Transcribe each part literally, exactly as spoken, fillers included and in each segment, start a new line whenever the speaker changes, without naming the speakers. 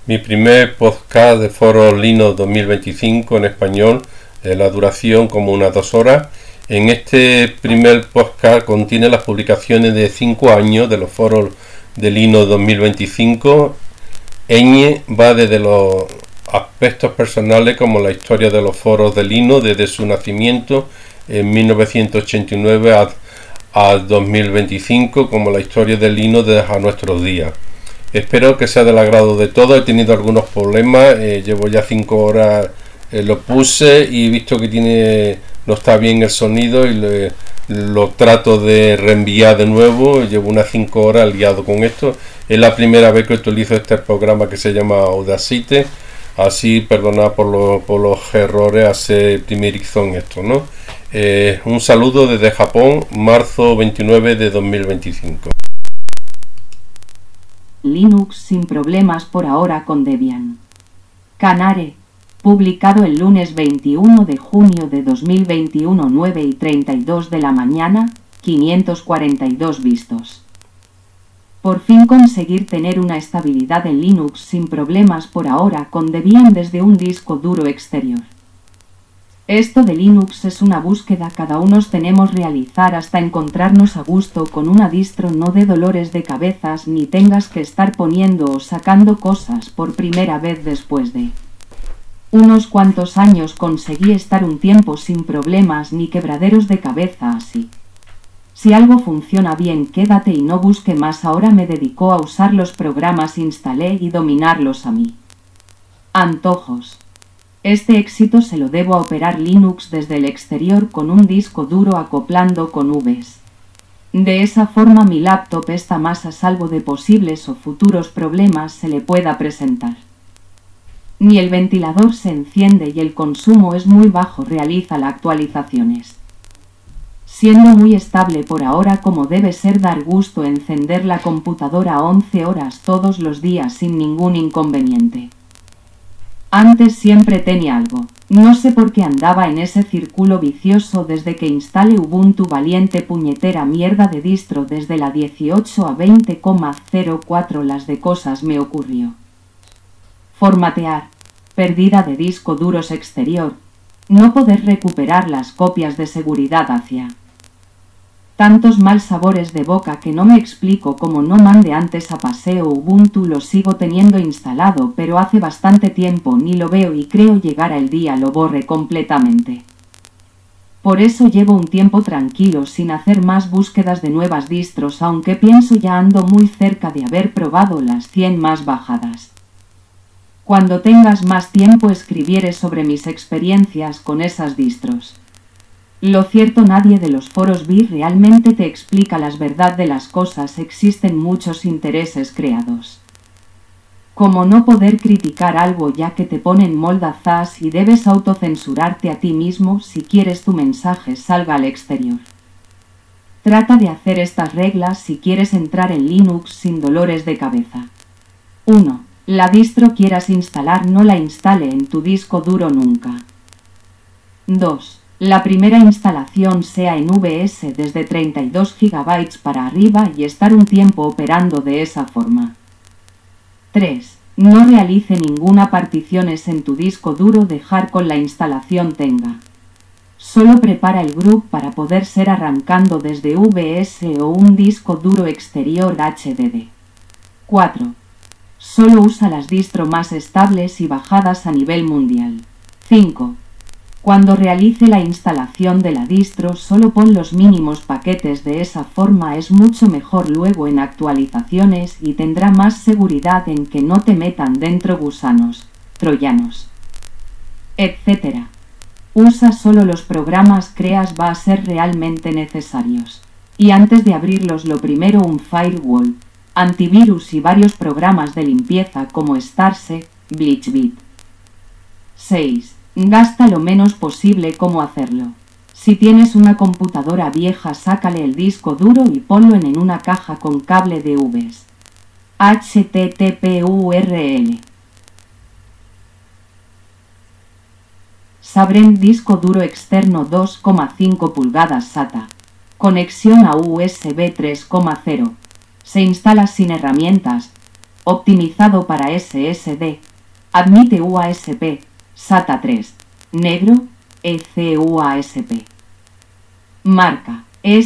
mi primer podcast de Foro Linux dos mil veinticinco en español, eh, la duración como unas dos horas. En este primer podcast contiene las publicaciones de cinco años de los foros de Linux dos mil veinticinco. Ñ va desde los aspectos personales como la historia de los foros de Linux desde su nacimiento en mil novecientos ochenta y nueve a, a dos mil veinticinco, como la historia de Linux desde a nuestros días. Espero que sea del agrado de todos. He tenido algunos problemas, eh, llevo ya cinco horas, eh, lo puse y he visto que tiene no está bien el sonido y le, lo trato de reenviar de nuevo. Llevo unas cinco horas liado con esto. Es la primera vez que utilizo este programa que se llama Audacity, así perdonad por, lo, por los errores, hace primerizo en esto, ¿no? Eh, un saludo desde Japón, marzo veintinueve de dos mil veinticinco.
Linux sin problemas por ahora con Debian. Canare, publicado el lunes veintiuno de junio de dos mil veintiuno, nueve y treinta y dos de la mañana, quinientos cuarenta y dos vistos. Por fin conseguir tener una estabilidad en Linux sin problemas por ahora con Debian desde un disco duro exterior. Esto de Linux es una búsqueda cada uno tenemos realizar hasta encontrarnos a gusto con una distro, no de dolores de cabezas ni tengas que estar poniendo o sacando cosas por primera vez después de unos cuantos años. Conseguí estar un tiempo sin problemas ni quebraderos de cabeza así. Si algo funciona bien, quédate y no busque más. Ahora me dedico a usar los programas, instalé y dominarlos a mí antojos. Este éxito se lo debo a operar Linux desde el exterior con un disco duro acoplando con Vs. De esa forma mi laptop está más a salvo de posibles o futuros problemas se le pueda presentar. Ni el ventilador se enciende y el consumo es muy bajo, realiza las actualizaciones. Siendo muy estable por ahora como debe ser, dar gusto encender la computadora a once horas todos los días sin ningún inconveniente. Antes siempre tenía algo, no sé por qué andaba en ese círculo vicioso desde que instalé Ubuntu, valiente puñetera mierda de distro desde la dieciocho a veinte punto cero cuatro. Las de cosas me ocurrió. Formatear, pérdida de disco duros exterior, no poder recuperar las copias de seguridad hacia tantos mal sabores de boca que no me explico cómo no mandé antes a paseo. Ubuntu lo sigo teniendo instalado, pero hace bastante tiempo ni lo veo y creo llegar el día lo borre completamente. Por eso llevo un tiempo tranquilo sin hacer más búsquedas de nuevas distros, aunque pienso ya ando muy cerca de haber probado las cien más bajadas. Cuando tengas más tiempo escribiré sobre mis experiencias con esas distros. Lo cierto, nadie de los foros B I realmente te explica la verdad de las cosas, existen muchos intereses creados. Como no poder criticar algo ya que te ponen moldazas y debes autocensurarte a ti mismo si quieres tu mensaje salga al exterior. Trata de hacer estas reglas si quieres entrar en Linux sin dolores de cabeza. uno. La distro quieras instalar no la instale en tu disco duro nunca. dos. La primera instalación sea en Vs desde treinta y dos gigabytes para arriba y estar un tiempo operando de esa forma. tres. No realice ninguna particiones en tu disco duro, dejar con la instalación tenga. Solo prepara el group para poder ser arrancando desde Vs o un disco duro exterior H D D. cuatro. Solo usa las distro más estables y bajadas a nivel mundial. cinco. Cuando realice la instalación de la distro solo pon los mínimos paquetes, de esa forma es mucho mejor luego en actualizaciones y tendrá más seguridad en que no te metan dentro gusanos, troyanos, etcétera. Usa solo los programas creas va a ser realmente necesarios. Y antes de abrirlos lo primero un firewall, antivirus y varios programas de limpieza como Starse, BleachBit. seis. Gasta lo menos posible. ¿Cómo hacerlo? Si tienes una computadora vieja, sácale el disco duro y ponlo en, en una caja con cable de Vs. H T T P U R L. Sabrem disco duro externo dos coma cinco pulgadas SATA. Conexión a U S B tres punto cero. Se instala sin herramientas. Optimizado para S S D. Admite U A S B, SATA tres. Negro, E C U A S B. Marca,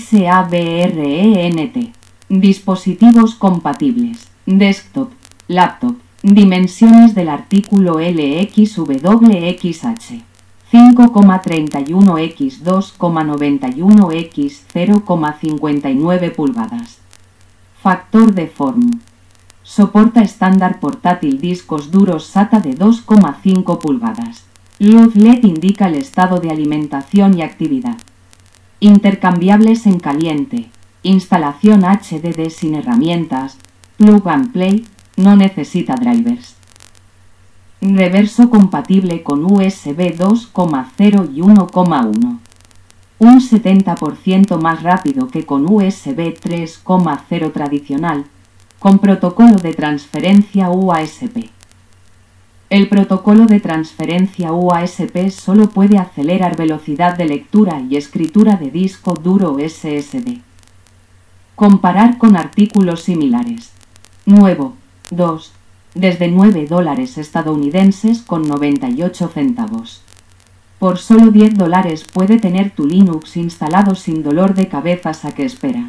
SABRENT. Dispositivos compatibles. Desktop, laptop. Dimensiones del artículo L X W X H. cinco coma treinta y uno por dos coma noventa y uno por cero coma cincuenta y nueve pulgadas. Factor de form. Soporta estándar portátil discos duros SATA de dos coma cinco pulgadas. Luz L E D indica el estado de alimentación y actividad. Intercambiables en caliente. Instalación H D D sin herramientas. Plug and Play. No necesita drivers. Reverso compatible con U S B dos punto cero y uno punto uno. Un setenta por ciento más rápido que con U S B tres punto cero tradicional, con protocolo de transferencia U A S B. El protocolo de transferencia U A S B solo puede acelerar velocidad de lectura y escritura de disco duro S S D. Comparar con artículos similares. Nuevo, dos. Desde nueve dólares estadounidenses con noventa y ocho centavos. Por solo diez dólares puede tener tu Linux instalado sin dolor de cabezas a que espera.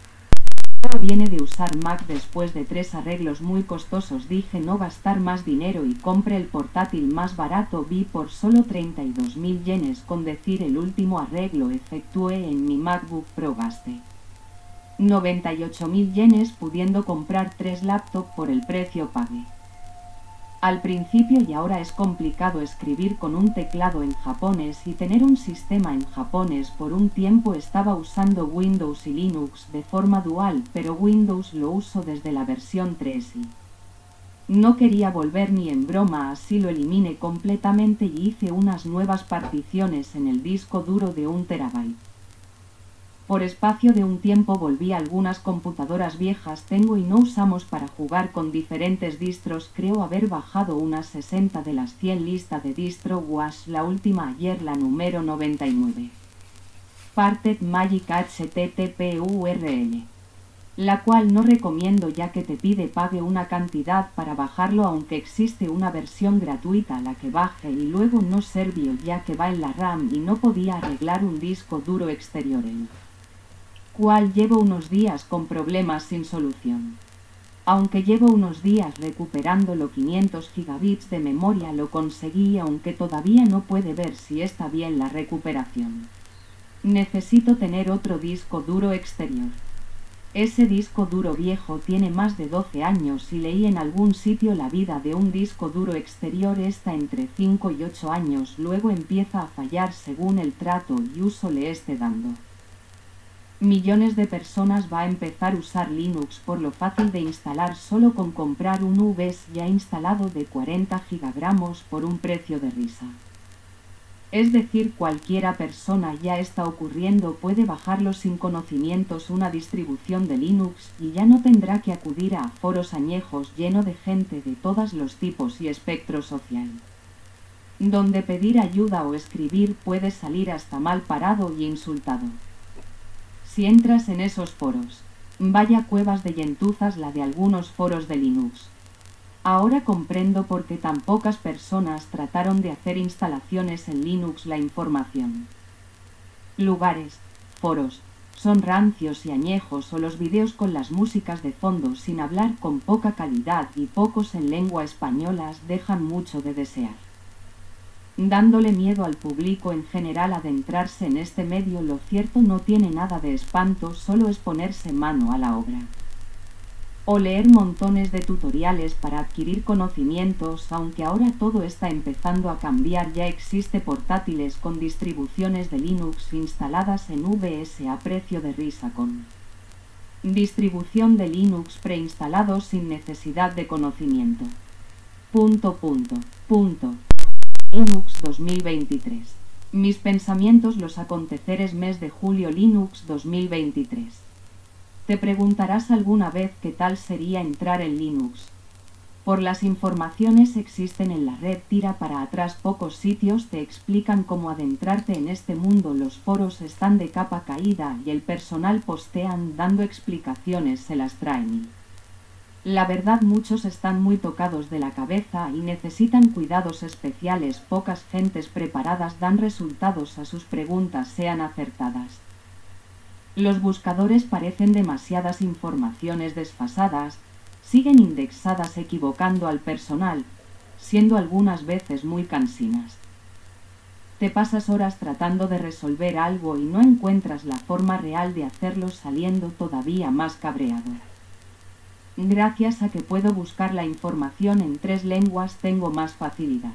Viene de usar Mac después de tres arreglos muy costosos. Dije no gastar más dinero y compré el portátil más barato. Vi por solo treinta y dos mil yenes. Con decir el último arreglo efectué en mi MacBook Pro gasté noventa y ocho mil yenes, pudiendo comprar tres laptops por el precio pagué. Al principio y ahora es complicado escribir con un teclado en japonés y tener un sistema en japonés. Por un tiempo estaba usando Windows y Linux de forma dual, pero Windows lo uso desde la versión tres y no quería volver ni en broma, así lo eliminé completamente y hice unas nuevas particiones en el disco duro de un terabyte. Por espacio de un tiempo volví a algunas computadoras viejas tengo y no usamos para jugar con diferentes distros. Creo haber bajado unas sesenta de las cien lista de distro Wash, la última ayer, la número noventa y nueve. Parted Magic H T T P U R L. La cual no recomiendo ya que te pide pague una cantidad para bajarlo, aunque existe una versión gratuita la que baje y luego no sirvió ya que va en la RAM y no podía arreglar un disco duro exterior en cual llevo unos días con problemas sin solución. Aunque llevo unos días recuperando los quinientos gigabits de memoria, lo conseguí, aunque todavía no puede ver si está bien la recuperación. Necesito tener otro disco duro exterior. Ese disco duro viejo tiene más de doce años y leí en algún sitio la vida de un disco duro exterior está entre cinco y ocho años, luego empieza a fallar según el trato y uso le esté dando. Millones de personas va a empezar a usar Linux por lo fácil de instalar solo con comprar un U S B ya instalado de cuarenta gigagramos por un precio de risa. Es decir, cualquiera persona ya está ocurriendo, puede bajarlo sin conocimientos una distribución de Linux y ya no tendrá que acudir a foros añejos lleno de gente de todos los tipos y espectro social. Donde pedir ayuda o escribir puede salir hasta mal parado y insultado. Si entras en esos foros, vaya cuevas de yentuzas la de algunos foros de Linux. Ahora comprendo por qué tan pocas personas trataron de hacer instalaciones en Linux. La información, lugares, foros, son rancios y añejos, o los videos con las músicas de fondo sin hablar, con poca calidad y pocos en lengua española, dejan mucho de desear. Dándole miedo al público en general adentrarse en este medio. Lo cierto no tiene nada de espanto, solo es ponerse mano a la obra. O leer montones de tutoriales para adquirir conocimientos, aunque ahora todo está empezando a cambiar. Ya existe portátiles con distribuciones de Linux instaladas en V S a precio de risa, con distribución de Linux preinstalado sin necesidad de conocimiento. Punto, punto, punto. Linux dos mil veintitrés. Mis pensamientos, los aconteceres mes de julio Linux dos mil veintitrés. Te preguntarás alguna vez qué tal sería entrar en Linux. Por las informaciones existen en la red, tira para atrás, pocos sitios te explican cómo adentrarte en este mundo. Los foros están de capa caída y el personal postean dando explicaciones, se las traen. La verdad, muchos están muy tocados de la cabeza y necesitan cuidados especiales. Pocas gentes preparadas dan resultados a sus preguntas sean acertadas. Los buscadores parecen demasiadas informaciones desfasadas, siguen indexadas equivocando al personal, siendo algunas veces muy cansinas. Te pasas horas tratando de resolver algo y no encuentras la forma real de hacerlo, saliendo todavía más cabreado. Gracias a que puedo buscar la información en tres lenguas tengo más facilidad.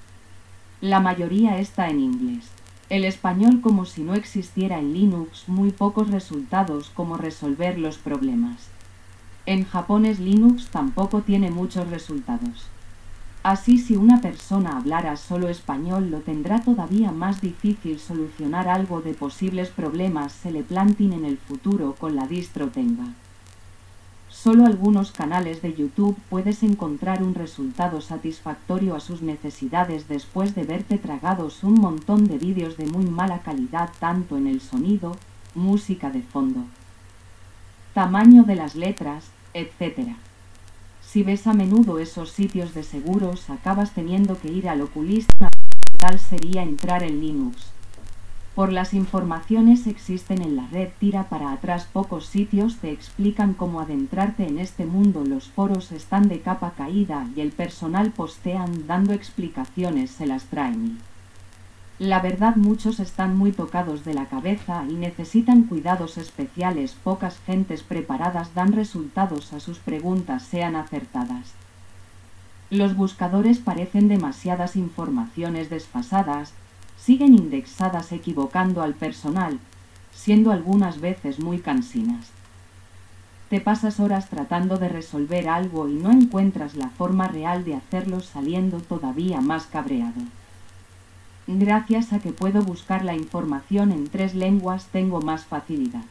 La mayoría está en inglés. El español como si no existiera en Linux, muy pocos resultados como resolver los problemas. En japonés Linux tampoco tiene muchos resultados. Así, si una persona hablara solo español lo tendrá todavía más difícil solucionar algo de posibles problemas se le planteen en el futuro con la distro Tenga. Solo algunos canales de YouTube puedes encontrar un resultado satisfactorio a sus necesidades después de verte tragados un montón de vídeos de muy mala calidad tanto en el sonido, música de fondo, tamaño de las letras, etcétera. Si ves a menudo esos sitios de seguros acabas teniendo que ir al oculista. Tal sería entrar en Linux. Por las informaciones existen en la red, tira para atrás, pocos sitios te explican cómo adentrarte en este mundo, los foros están de capa caída y el personal postean dando explicaciones, se las traen. La verdad, muchos están muy tocados de la cabeza y necesitan cuidados especiales, pocas gentes preparadas dan resultados a sus preguntas sean acertadas. Los buscadores parecen demasiadas informaciones desfasadas, siguen indexadas equivocando al personal, siendo algunas veces muy cansinas. Te pasas horas tratando de resolver algo y no encuentras la forma real de hacerlo, saliendo todavía más cabreado. Gracias a que puedo buscar la información en tres lenguas tengo más facilidad.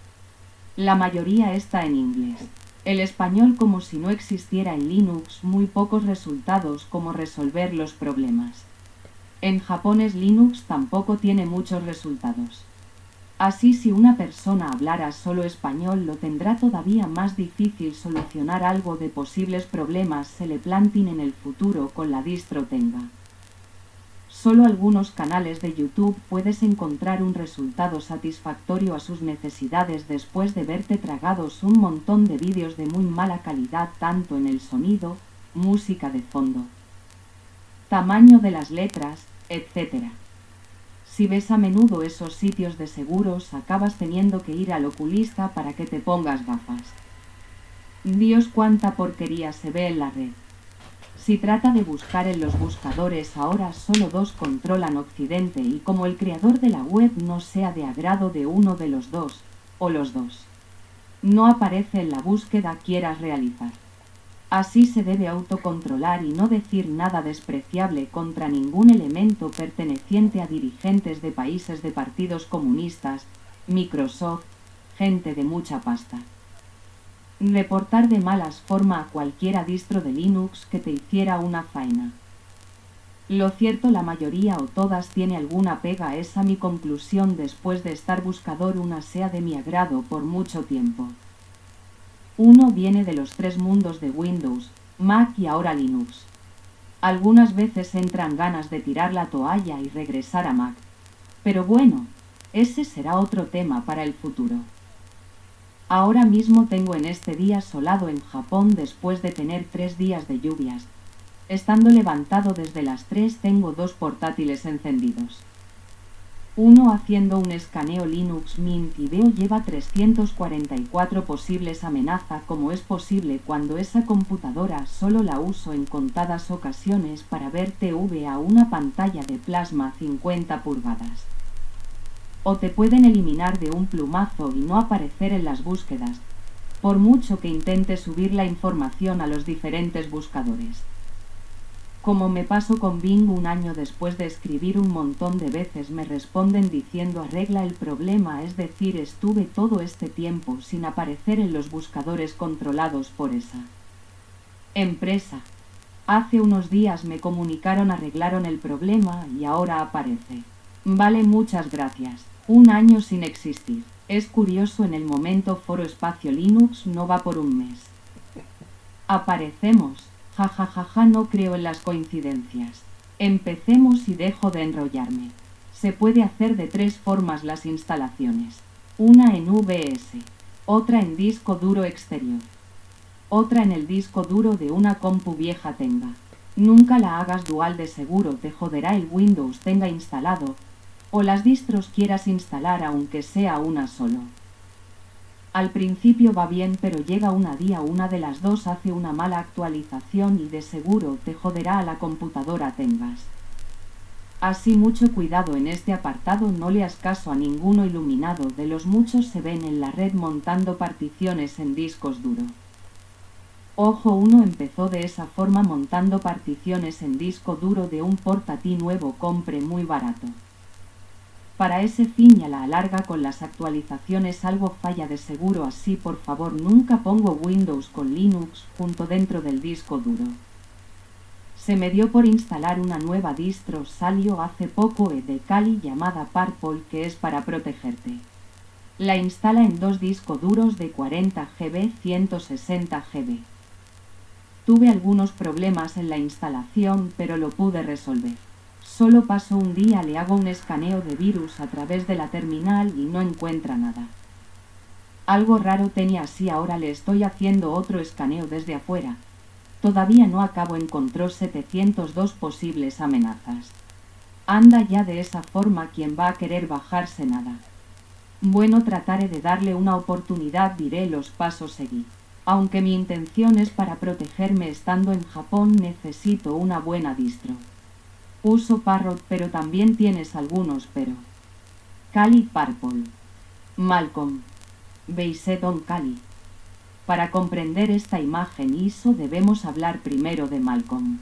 La mayoría está en inglés. El español como si no existiera en Linux, muy pocos resultados como resolver los problemas. En japonés Linux tampoco tiene muchos resultados. Así, si una persona hablara solo español lo tendrá todavía más difícil solucionar algo de posibles problemas se le planteen en el futuro con la distro Tenga. Solo algunos canales de YouTube puedes encontrar un resultado satisfactorio a sus necesidades después de verte tragados un montón de vídeos de muy mala calidad tanto en el sonido, música de fondo, tamaño de las letras, etcétera. Si ves a menudo esos sitios de seguros acabas teniendo que ir al oculista para que te pongas gafas. Dios, cuánta porquería se ve en la red. Si trata de buscar en los buscadores ahora solo dos controlan Occidente y como el creador de la web no sea de agrado de uno de los dos, o los dos, no aparece en la búsqueda quieras realizar. Así se debe autocontrolar y no decir nada despreciable contra ningún elemento perteneciente a dirigentes de países de partidos comunistas, Microsoft, gente de mucha pasta. Reportar de malas forma a cualquiera distro de Linux que te hiciera una faena. Lo cierto, la mayoría o todas tiene alguna pega, esa mi conclusión después de estar buscador una sea de mi agrado por mucho tiempo. Uno viene de los tres mundos de Windows, Mac y ahora Linux. Algunas veces entran ganas de tirar la toalla y regresar a Mac. Pero bueno, ese será otro tema para el futuro. Ahora mismo tengo en este día solado en Japón después de tener tres días de lluvias. Estando levantado desde las tres tengo dos portátiles encendidos. Uno haciendo un escaneo Linux Mint y veo lleva trescientos cuarenta y cuatro posibles amenaza. Como es posible cuando esa computadora solo la uso en contadas ocasiones para ver T V a una pantalla de plasma cincuenta pulgadas. O te pueden eliminar de un plumazo y no aparecer en las búsquedas, por mucho que intentes subir la información a los diferentes buscadores. Como me paso con Bing un año después de escribir un montón de veces me responden diciendo arregla el problema, es decir, estuve todo este tiempo sin aparecer en los buscadores controlados por esa empresa. Hace unos días me comunicaron arreglaron el problema y ahora aparece. Vale, muchas gracias. Un año sin existir. Es curioso, en el momento foro espacio Linux no va por un mes. Aparecemos. Ja ja ja ja, no creo en las coincidencias. Empecemos y dejo de enrollarme. Se puede hacer de tres formas las instalaciones. Una en V S, otra en disco duro exterior, otra en el disco duro de una compu vieja tenga. Nunca la hagas dual, de seguro te joderá el Windows tenga instalado, o las distros quieras instalar aunque sea una solo. Al principio va bien, pero llega una día una de las dos hace una mala actualización y de seguro te joderá a la computadora tengas. Así mucho cuidado en este apartado, no le hagas caso a ninguno iluminado de los muchos se ven en la red montando particiones en discos duros. Ojo, uno empezó de esa forma montando particiones en disco duro de un portátil nuevo, compre muy barato. Para ese fin y a la larga con las actualizaciones algo falla de seguro, así por favor nunca pongo Windows con Linux junto dentro del disco duro. Se me dio por instalar una nueva distro, salió hace poco de Kali llamada Purple, que es para protegerte. La instala en dos discos duros de cuarenta gigabytes, ciento sesenta gigabytes. Tuve algunos problemas en la instalación, pero lo pude resolver. Solo paso un día, le hago un escaneo de virus a través de la terminal y no encuentra nada. Algo raro tenía, así ahora le estoy haciendo otro escaneo desde afuera. Todavía no acabo, encontró setecientos dos posibles amenazas. Anda ya, de esa forma ¿quién va a querer bajarse nada? Bueno, trataré de darle una oportunidad, diré los pasos seguí. Aunque mi intención es para protegerme estando en Japón, necesito una buena distro. Uso Parrot, pero también tienes algunos pero. Kali Purple. Malcolm. Based on Kali. Para comprender esta imagen I S O debemos hablar primero de Malcolm.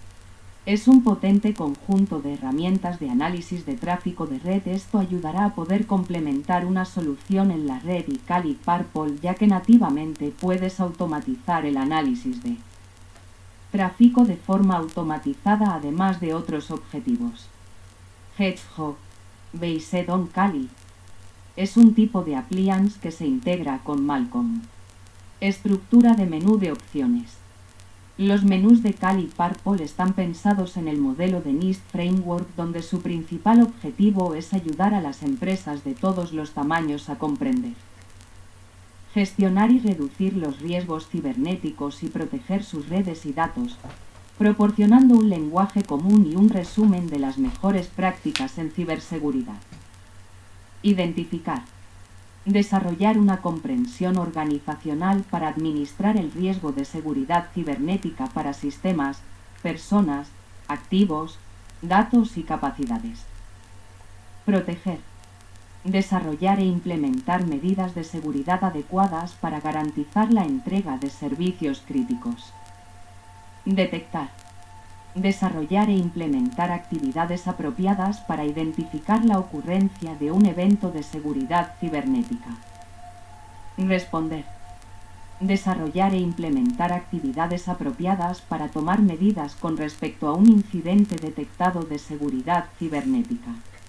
Es un potente conjunto de herramientas de análisis de tráfico de red. Esto ayudará a poder complementar una solución en la red y Kali Purple, ya que nativamente puedes automatizar el análisis de tráfico de forma automatizada, además de otros objetivos. Hedgehog, based on Kali, es un tipo de appliance que se integra con Malcolm. Estructura de menú de opciones. Los menús de Kali Purple están pensados en el modelo de NIST Framework, donde su principal objetivo es ayudar a las empresas de todos los tamaños a comprender, gestionar y reducir los riesgos cibernéticos y proteger sus redes y datos, proporcionando un lenguaje común y un resumen de las mejores prácticas en ciberseguridad. Identificar. Desarrollar una comprensión organizacional para administrar el riesgo de seguridad cibernética para sistemas, personas, activos, datos y capacidades. Proteger. Desarrollar e implementar medidas de seguridad adecuadas para garantizar la entrega de servicios críticos. Detectar. Desarrollar e implementar actividades apropiadas para identificar la ocurrencia de un evento de seguridad cibernética. Responder. Desarrollar e implementar actividades apropiadas para tomar medidas con respecto a un incidente detectado de seguridad cibernética.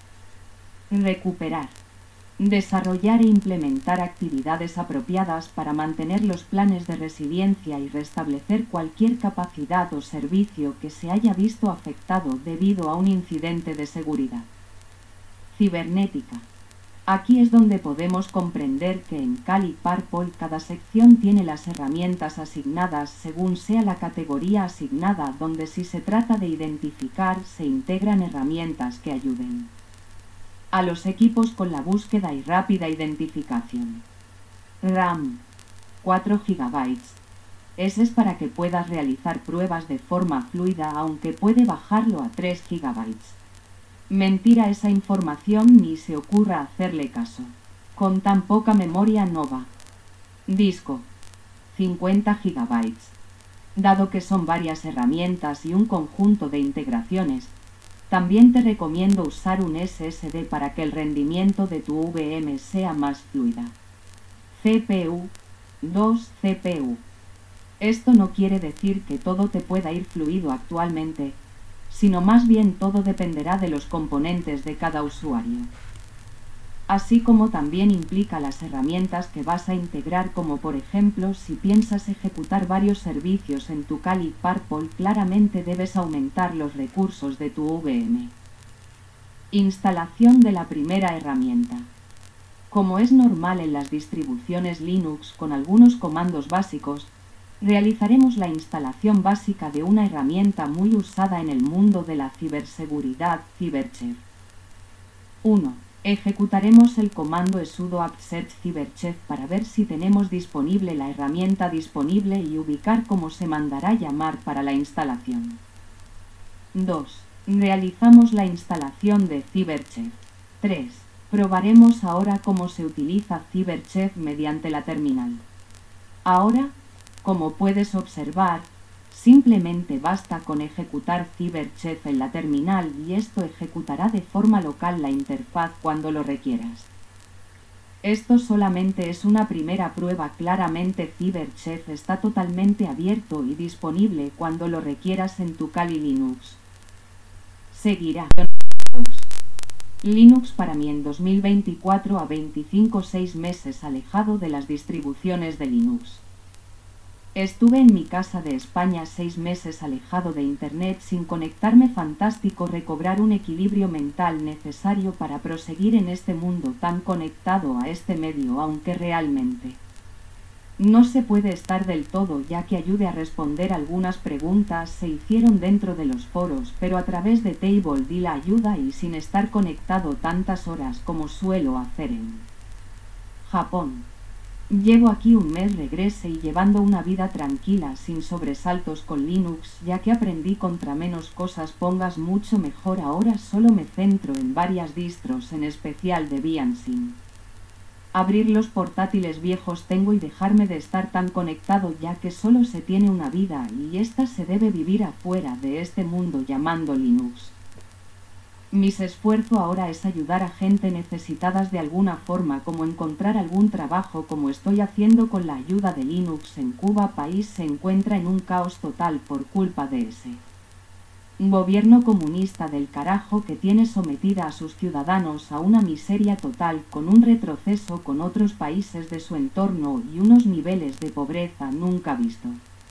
Recuperar. Desarrollar e implementar actividades apropiadas para mantener los planes de resiliencia y restablecer cualquier capacidad o servicio que se haya visto afectado debido a un incidente de seguridad cibernética. Aquí es donde podemos comprender que en Kali Purple cada sección tiene las herramientas asignadas según sea la categoría asignada, donde si se trata de identificar se integran herramientas que ayuden a los equipos con la búsqueda y rápida identificación. RAM, cuatro gigabytes. Ese es para que puedas realizar pruebas de forma fluida, aunque puede bajarlo a tres gigabytes. Mentira esa información, ni se ocurra hacerle caso. Con tan poca memoria no va. Disco, cincuenta gigabytes. Dado que son varias herramientas y un conjunto de integraciones, también te recomiendo usar un S S D para que el rendimiento de tu V M sea más fluida. C P U, dos C P U. Esto no quiere decir que todo te pueda ir fluido actualmente, sino más bien todo dependerá de los componentes de cada usuario. así como también implica las herramientas que vas a integrar, como por ejemplo si piensas ejecutar varios servicios en tu Kali Purple, claramente debes aumentar los recursos de tu V M. Instalación de la primera herramienta. Como es normal en las distribuciones Linux con algunos comandos básicos, realizaremos la instalación básica de una herramienta muy usada en el mundo de la ciberseguridad, Cyberchef. uno. Ejecutaremos el comando sudo apt search cyberchef para ver si tenemos disponible la herramienta disponible y ubicar cómo se mandará llamar para la instalación. dos. Realizamos la instalación de Cyberchef. tres. Probaremos ahora cómo se utiliza Cyberchef mediante la terminal. Ahora, como puedes observar, simplemente basta con ejecutar Cyberchef en la terminal y esto ejecutará de forma local la interfaz cuando lo requieras. Esto solamente es una primera prueba, claramente Cyberchef está totalmente abierto y disponible cuando lo requieras en tu Kali Linux. Seguirá. Linux para mí en dos mil veinticuatro a veinticinco, seis meses alejado de las distribuciones de Linux. Estuve en mi casa de España seis meses alejado de Internet sin conectarme. Fantástico recobrar un equilibrio mental necesario para proseguir en este mundo tan conectado a este medio, aunque realmente no se puede estar del todo, ya que ayude a responder algunas preguntas se hicieron dentro de los foros, pero a través de Table di la ayuda y sin estar conectado tantas horas como suelo hacer en Japón. Llevo aquí un mes, regresé y llevando una vida tranquila sin sobresaltos con Linux, ya que aprendí contra menos cosas pongas mucho mejor. Ahora solo me centro en varias distros, en especial Debian sin abrir los portátiles viejos tengo y dejarme de estar tan conectado, ya que solo se tiene una vida y esta se debe vivir afuera de este mundo llamando Linux. Mis esfuerzo ahora es ayudar a gente necesitadas de alguna forma, como encontrar algún trabajo, como estoy haciendo con la ayuda de Linux en Cuba. País se encuentra en un caos total por culpa de ese gobierno comunista del carajo que tiene sometida a sus ciudadanos a una miseria total, con un retroceso con otros países de su entorno y unos niveles de pobreza nunca visto.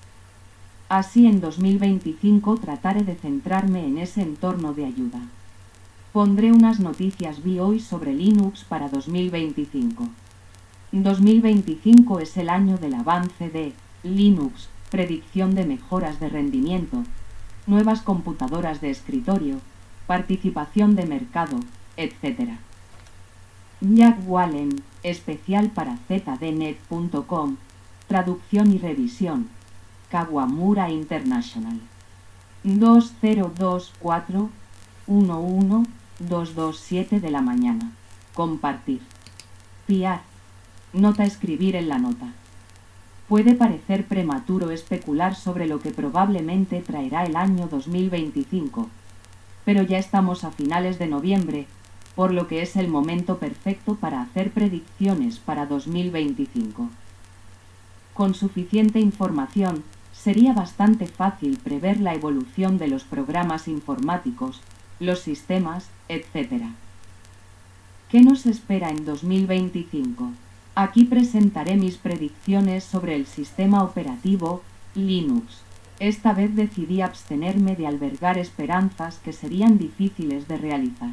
Así en dos mil veinticinco trataré de centrarme en ese entorno de ayuda. Pondré unas noticias vi hoy sobre Linux para dos mil veinticinco. dos mil veinticinco es el año del avance de Linux, predicción de mejoras de rendimiento, nuevas computadoras de escritorio, participación de mercado, etcétera. Jack Wallen, especial para z d net punto com, traducción y revisión, Kawamura International. dos cero dos cuatro uno uno dos dos siete de la mañana. Compartir. Piar. Nota escribir en la nota. Puede parecer prematuro especular sobre lo que probablemente traerá el año dos mil veinticinco, pero ya estamos a finales de noviembre, por lo que es el momento perfecto para hacer predicciones para dos mil veinticinco. Con suficiente información, sería bastante fácil prever la evolución de los programas informáticos, los sistemas, etcétera. ¿Qué nos espera en dos mil veinticinco? Aquí presentaré mis predicciones sobre el sistema operativo Linux. Esta vez decidí abstenerme de albergar esperanzas que serían difíciles de realizar.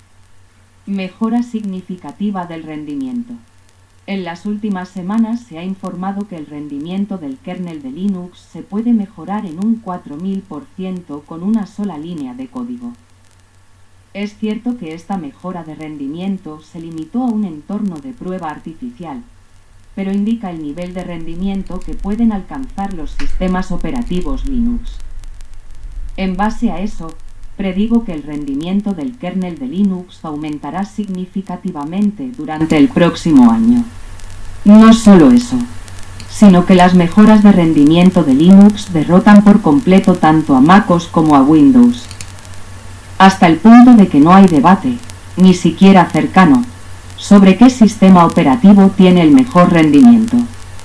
Mejora significativa del rendimiento. En las últimas semanas se ha informado que el rendimiento del kernel de Linux se puede mejorar en un cuatro mil por ciento con una sola línea de código. Es cierto que esta mejora de rendimiento se limitó a un entorno de prueba artificial, pero indica el nivel de rendimiento que pueden alcanzar los sistemas operativos Linux. En base a eso, predigo que el rendimiento del kernel de Linux aumentará significativamente durante el próximo año. No solo eso, sino que las mejoras de rendimiento de Linux derrotan por completo tanto a MacOS como a Windows, hasta el punto de que no hay debate, ni siquiera cercano, sobre qué sistema operativo tiene el mejor rendimiento.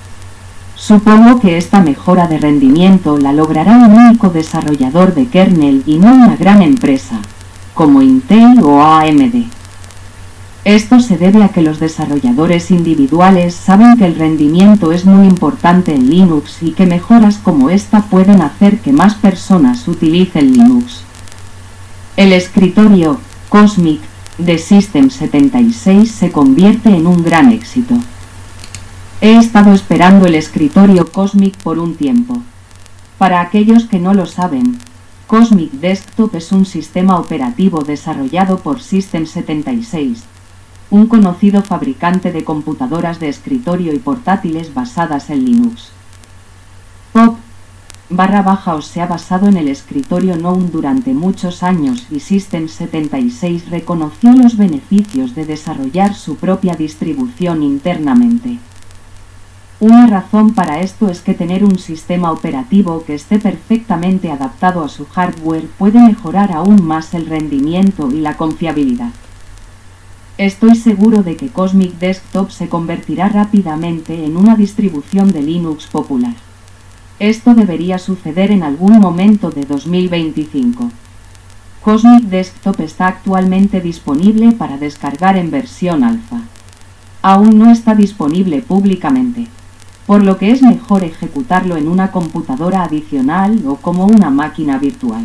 Supongo que esta mejora de rendimiento la logrará un único desarrollador de kernel y no una gran empresa, como Intel o A M D. Esto se debe a que los desarrolladores individuales saben que el rendimiento es muy importante en Linux y que mejoras como esta pueden hacer que más personas utilicen Linux. El escritorio Cosmic de System setenta y seis se convierte en un gran éxito. He estado esperando el escritorio Cosmic por un tiempo. Para aquellos que no lo saben, Cosmic Desktop es un sistema operativo desarrollado por System setenta y seis, un conocido fabricante de computadoras de escritorio y portátiles basadas en Linux. Pop barra baja os se ha basado en el escritorio GNOME durante muchos años y System setenta y seis reconoció los beneficios de desarrollar su propia distribución internamente. Una razón para esto es que tener un sistema operativo que esté perfectamente adaptado a su hardware puede mejorar aún más el rendimiento y la confiabilidad. Estoy seguro de que Cosmic Desktop se convertirá rápidamente en una distribución de Linux popular. Esto debería suceder en algún momento de dos mil veinticinco. Cosmic Desktop está actualmente disponible para descargar en versión alfa. Aún no está disponible públicamente, por lo que es mejor ejecutarlo en una computadora adicional o como una máquina virtual.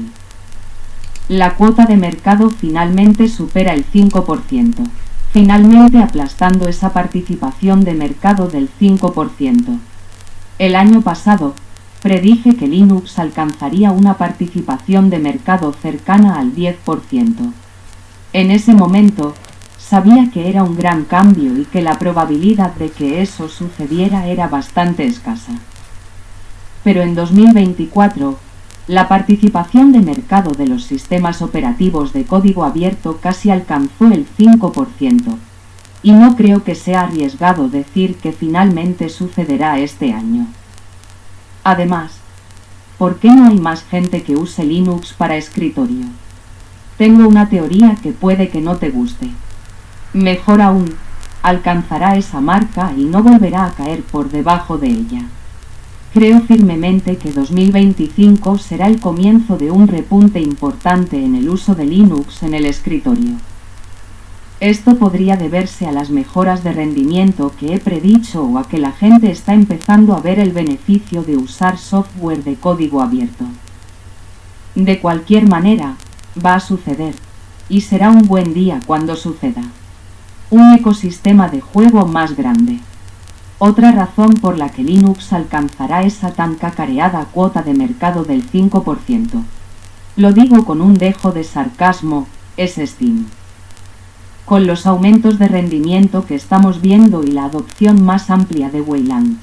La cuota de mercado finalmente supera el cinco por ciento, finalmente aplastando esa participación de mercado del cinco por ciento. El año pasado, predije que Linux alcanzaría una participación de mercado cercana al diez por ciento. En ese momento, sabía que era un gran cambio y que la probabilidad de que eso sucediera era bastante escasa. Pero en dos mil veinticuatro, la participación de mercado de los sistemas operativos de código abierto casi alcanzó el cinco por ciento, y no creo que sea arriesgado decir que finalmente sucederá este año. Además, ¿por qué no hay más gente que use Linux para escritorio? Tengo una teoría que puede que no te guste. Mejor aún, alcanzará esa marca y no volverá a caer por debajo de ella. Creo firmemente que dos mil veinticinco será el comienzo de un repunte importante en el uso de Linux en el escritorio. Esto podría deberse a las mejoras de rendimiento que he predicho o a que la gente está empezando a ver el beneficio de usar software de código abierto. De cualquier manera, va a suceder, y será un buen día cuando suceda. Un ecosistema de juego más grande. Otra razón por la que Linux alcanzará esa tan cacareada cuota de mercado del cinco por ciento. Lo digo con un dejo de sarcasmo, es Steam. Con los aumentos de rendimiento que estamos viendo y la adopción más amplia de Wayland,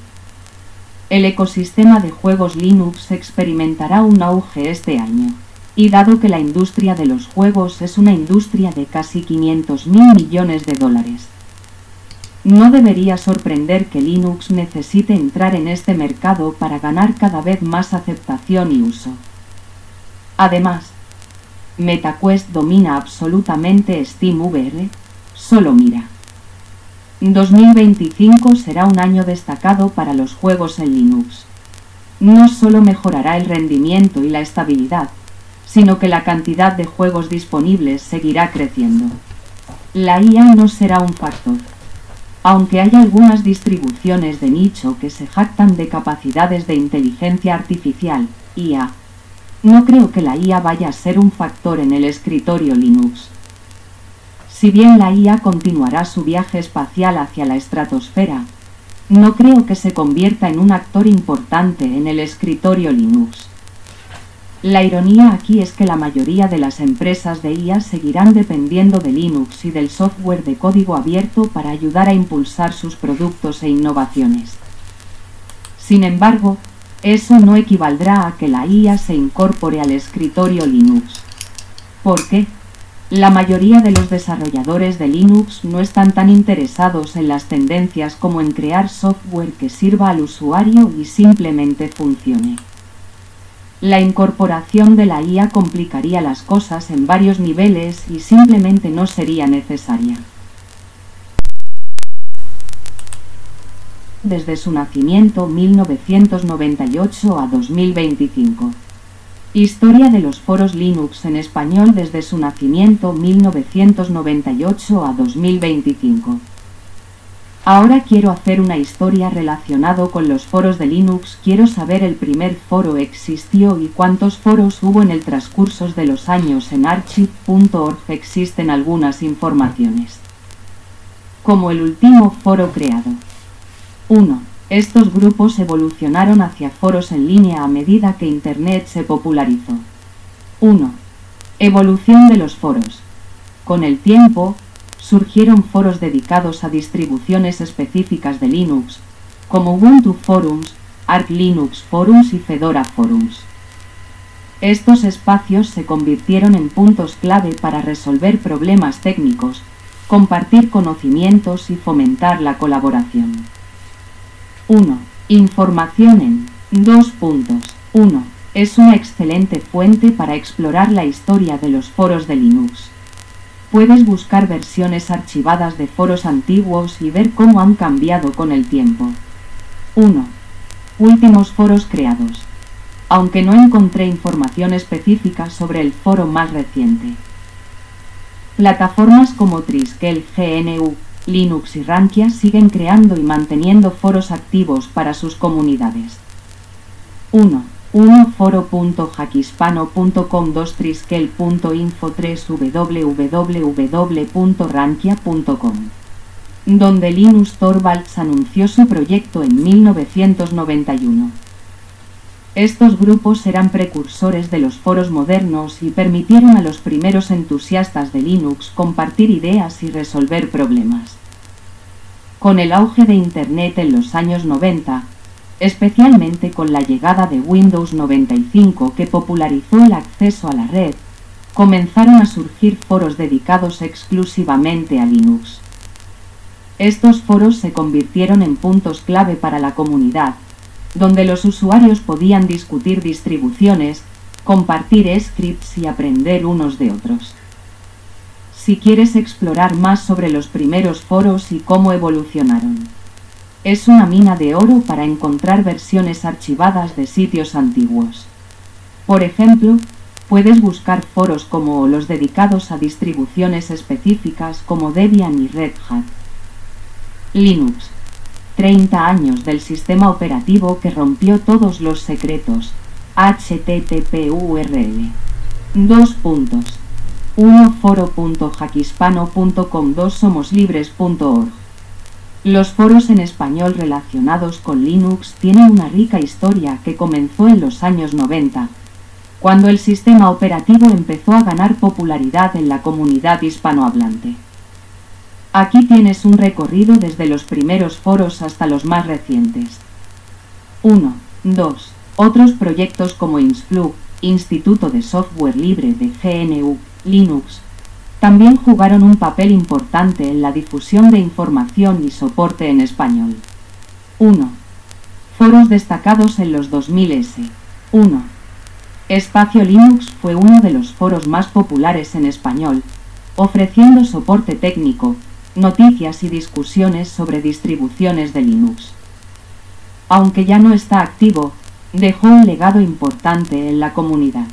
el ecosistema de juegos Linux experimentará un auge este año. Y dado que la industria de los juegos es una industria de casi quinientos mil millones de dólares, no debería sorprender que Linux necesite entrar en este mercado para ganar cada vez más aceptación y uso. Además, MetaQuest domina absolutamente SteamVR, solo mira. dos mil veinticinco será un año destacado para los juegos en Linux. No solo mejorará el rendimiento y la estabilidad, sino que la cantidad de juegos disponibles seguirá creciendo. La I A no será un factor. Aunque hay algunas distribuciones de nicho que se jactan de capacidades de inteligencia artificial, I A, no creo que la I A vaya a ser un factor en el escritorio Linux. Si bien la I A continuará su viaje espacial hacia la estratosfera, no creo que se convierta en un actor importante en el escritorio Linux. La ironía aquí es que la mayoría de las empresas de I A seguirán dependiendo de Linux y del software de código abierto para ayudar a impulsar sus productos e innovaciones. Sin embargo, eso no equivaldrá a que la I A se incorpore al escritorio Linux. ¿Por qué? La mayoría de los desarrolladores de Linux no están tan interesados en las tendencias como en crear software que sirva al usuario y simplemente funcione. La incorporación de la I A complicaría las cosas en varios niveles y simplemente no sería necesaria. Desde su nacimiento mil novecientos noventa y ocho a dos mil veinticinco. Historia de los foros Linux en español desde su nacimiento mil novecientos noventa y ocho a dos mil veinticinco. Ahora quiero hacer una historia relacionado con los foros de Linux. Quiero saber el primer foro existió y cuántos foros hubo en el transcurso de los años. En archive punto org existen algunas informaciones. Como el último foro creado. uno. Estos grupos evolucionaron hacia foros en línea a medida que Internet se popularizó. uno. Evolución de los foros. Con el tiempo, surgieron foros dedicados a distribuciones específicas de Linux, como Ubuntu Forums, Arch Linux Forums y Fedora Forums. Estos espacios se convirtieron en puntos clave para resolver problemas técnicos, compartir conocimientos y fomentar la colaboración. uno. Información en dos puntos. uno. Es una excelente fuente para explorar la historia de los foros de Linux. Puedes buscar versiones archivadas de foros antiguos y ver cómo han cambiado con el tiempo. uno. Últimos foros creados. Aunque no encontré información específica sobre el foro más reciente. Plataformas como Triskel, G N U, Linux y Rankia siguen creando y manteniendo foros activos para sus comunidades. uno. uno foro punto hackhispano punto com dos triskel punto info tres w w w punto rankia punto com, donde Linus Torvalds anunció su proyecto en mil novecientos noventa y uno. Estos grupos eran precursores de los foros modernos y permitieron a los primeros entusiastas de Linux compartir ideas y resolver problemas. Con el auge de Internet en los años noventa, especialmente con la llegada de Windows noventa y cinco que popularizó el acceso a la red, comenzaron a surgir foros dedicados exclusivamente a Linux. Estos foros se convirtieron en puntos clave para la comunidad, donde los usuarios podían discutir distribuciones, compartir scripts y aprender unos de otros. Si quieres explorar más sobre los primeros foros y cómo evolucionaron, es una mina de oro para encontrar versiones archivadas de sitios antiguos. Por ejemplo, puedes buscar foros como los dedicados a distribuciones específicas como Debian y Red Hat. Linux. treinta años del sistema operativo que rompió todos los secretos. H T T P U R L. dos puntos. uno foro punto hackhispano punto com dos somoslibres punto org. Los foros en español relacionados con Linux tienen una rica historia que comenzó en los años noventa, cuando el sistema operativo empezó a ganar popularidad en la comunidad hispanohablante. Aquí tienes un recorrido desde los primeros foros hasta los más recientes. uno. dos. Otros proyectos como INSFLUG, Instituto de Software Libre de G N U, Linux, también jugaron un papel importante en la difusión de información y soporte en español. uno. Foros destacados en los dos mil ese. uno. Espacio Linux fue uno de los foros más populares en español, ofreciendo soporte técnico, noticias y discusiones sobre distribuciones de Linux. Aunque ya no está activo, dejó un legado importante en la comunidad.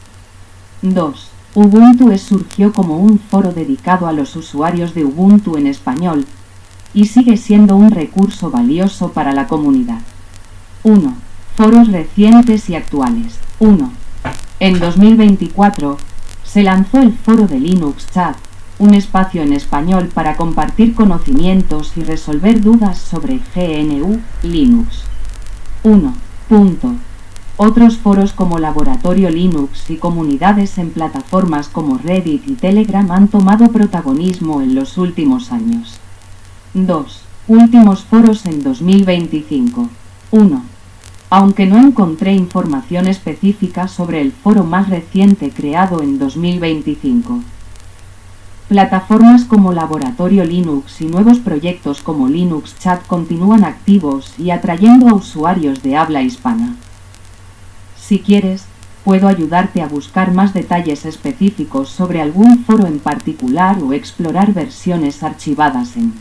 dos. Ubuntu es surgió como un foro dedicado a los usuarios de Ubuntu en español, y sigue siendo un recurso valioso para la comunidad. uno. Foros recientes y actuales. uno. En dos mil veinticuatro, se lanzó el foro de Linux Chat, un espacio en español para compartir conocimientos y resolver dudas sobre G N U, Linux. uno. Punto. Otros foros como Laboratorio Linux y comunidades en plataformas como Reddit y Telegram han tomado protagonismo en los últimos años. dos. Últimos foros en dos mil veinticinco. uno. Aunque no encontré información específica sobre el foro más reciente creado en dos mil veinticinco. Plataformas como Laboratorio Linux y nuevos proyectos como Linux Chat continúan activos y atrayendo a usuarios de habla hispana. Si quieres, puedo ayudarte a buscar más detalles específicos sobre algún foro en particular o explorar versiones archivadas en.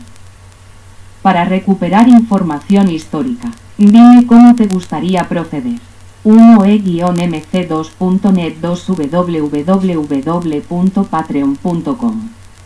Para recuperar información histórica, dime cómo te gustaría proceder. uno e m c dos punto net dos w w w punto patreon punto com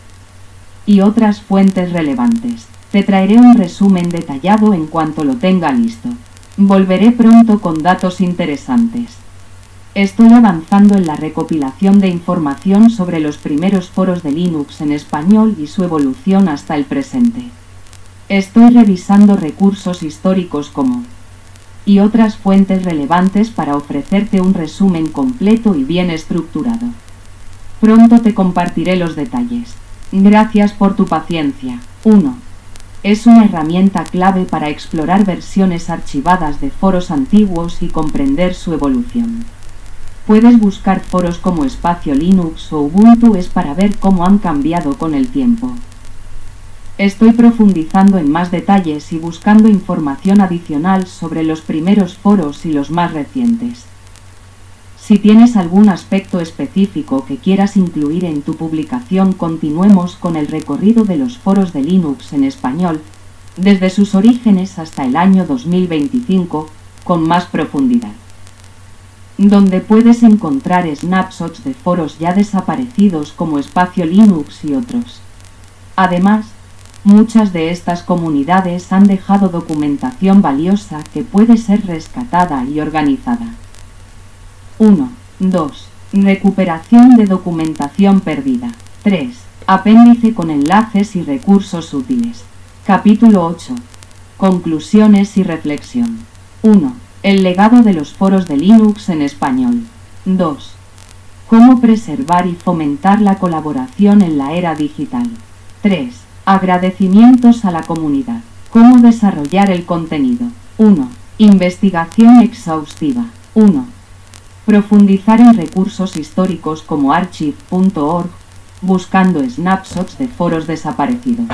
y otras fuentes relevantes. Te traeré un resumen detallado en cuanto lo tenga listo. Volveré pronto con datos interesantes. Estoy avanzando en la recopilación de información sobre los primeros foros de Linux en español y su evolución hasta el presente. Estoy revisando recursos históricos como y otras fuentes relevantes para ofrecerte un resumen completo y bien estructurado. Pronto te compartiré los detalles. Gracias por tu paciencia. uno. Es una herramienta clave para explorar versiones archivadas de foros antiguos y comprender su evolución. Puedes buscar foros como Espacio Linux o Ubuntu es para ver cómo han cambiado con el tiempo. Estoy profundizando en más detalles y buscando información adicional sobre los primeros foros y los más recientes. Si tienes algún aspecto específico que quieras incluir en tu publicación, continuemos con el recorrido de los foros de Linux en español, desde sus orígenes hasta el año dos mil veinticinco, con más profundidad. Donde puedes encontrar snapshots de foros ya desaparecidos como Espacio Linux y otros. Además, muchas de estas comunidades han dejado documentación valiosa que puede ser rescatada y organizada. uno. dos. Recuperación de documentación perdida. tres. Apéndice con enlaces y recursos útiles. Capítulo ocho. Conclusiones y reflexión. uno. El legado de los foros de Linux en español. dos. Cómo preservar y fomentar la colaboración en la era digital. tres. Agradecimientos a la comunidad. Cómo desarrollar el contenido. uno. Investigación exhaustiva. uno. Profundizar en recursos históricos como archive punto org, buscando snapshots de foros desaparecidos.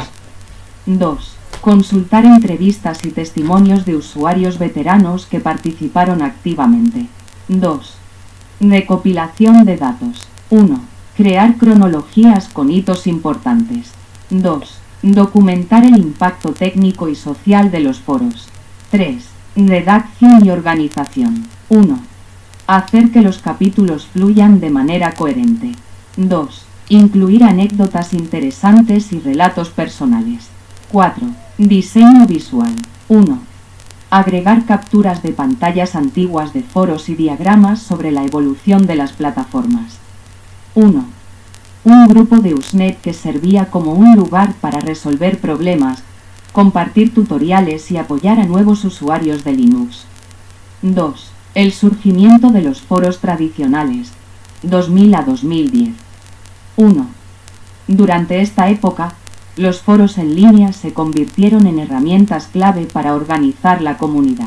dos. Consultar entrevistas y testimonios de usuarios veteranos que participaron activamente. dos. Recopilación de datos. uno. Crear cronologías con hitos importantes. dos. Documentar el impacto técnico y social de los foros. tres. Redacción y organización. uno. Hacer que los capítulos fluyan de manera coherente. dos. Incluir anécdotas interesantes y relatos personales. cuatro. Diseño visual. uno. Agregar capturas de pantallas antiguas de foros y diagramas sobre la evolución de las plataformas. uno. Un grupo de Usenet que servía como un lugar para resolver problemas, compartir tutoriales y apoyar a nuevos usuarios de Linux. dos. El surgimiento de los foros tradicionales, dos mil a dos mil diez. uno. Durante esta época, los foros en línea se convirtieron en herramientas clave para organizar la comunidad.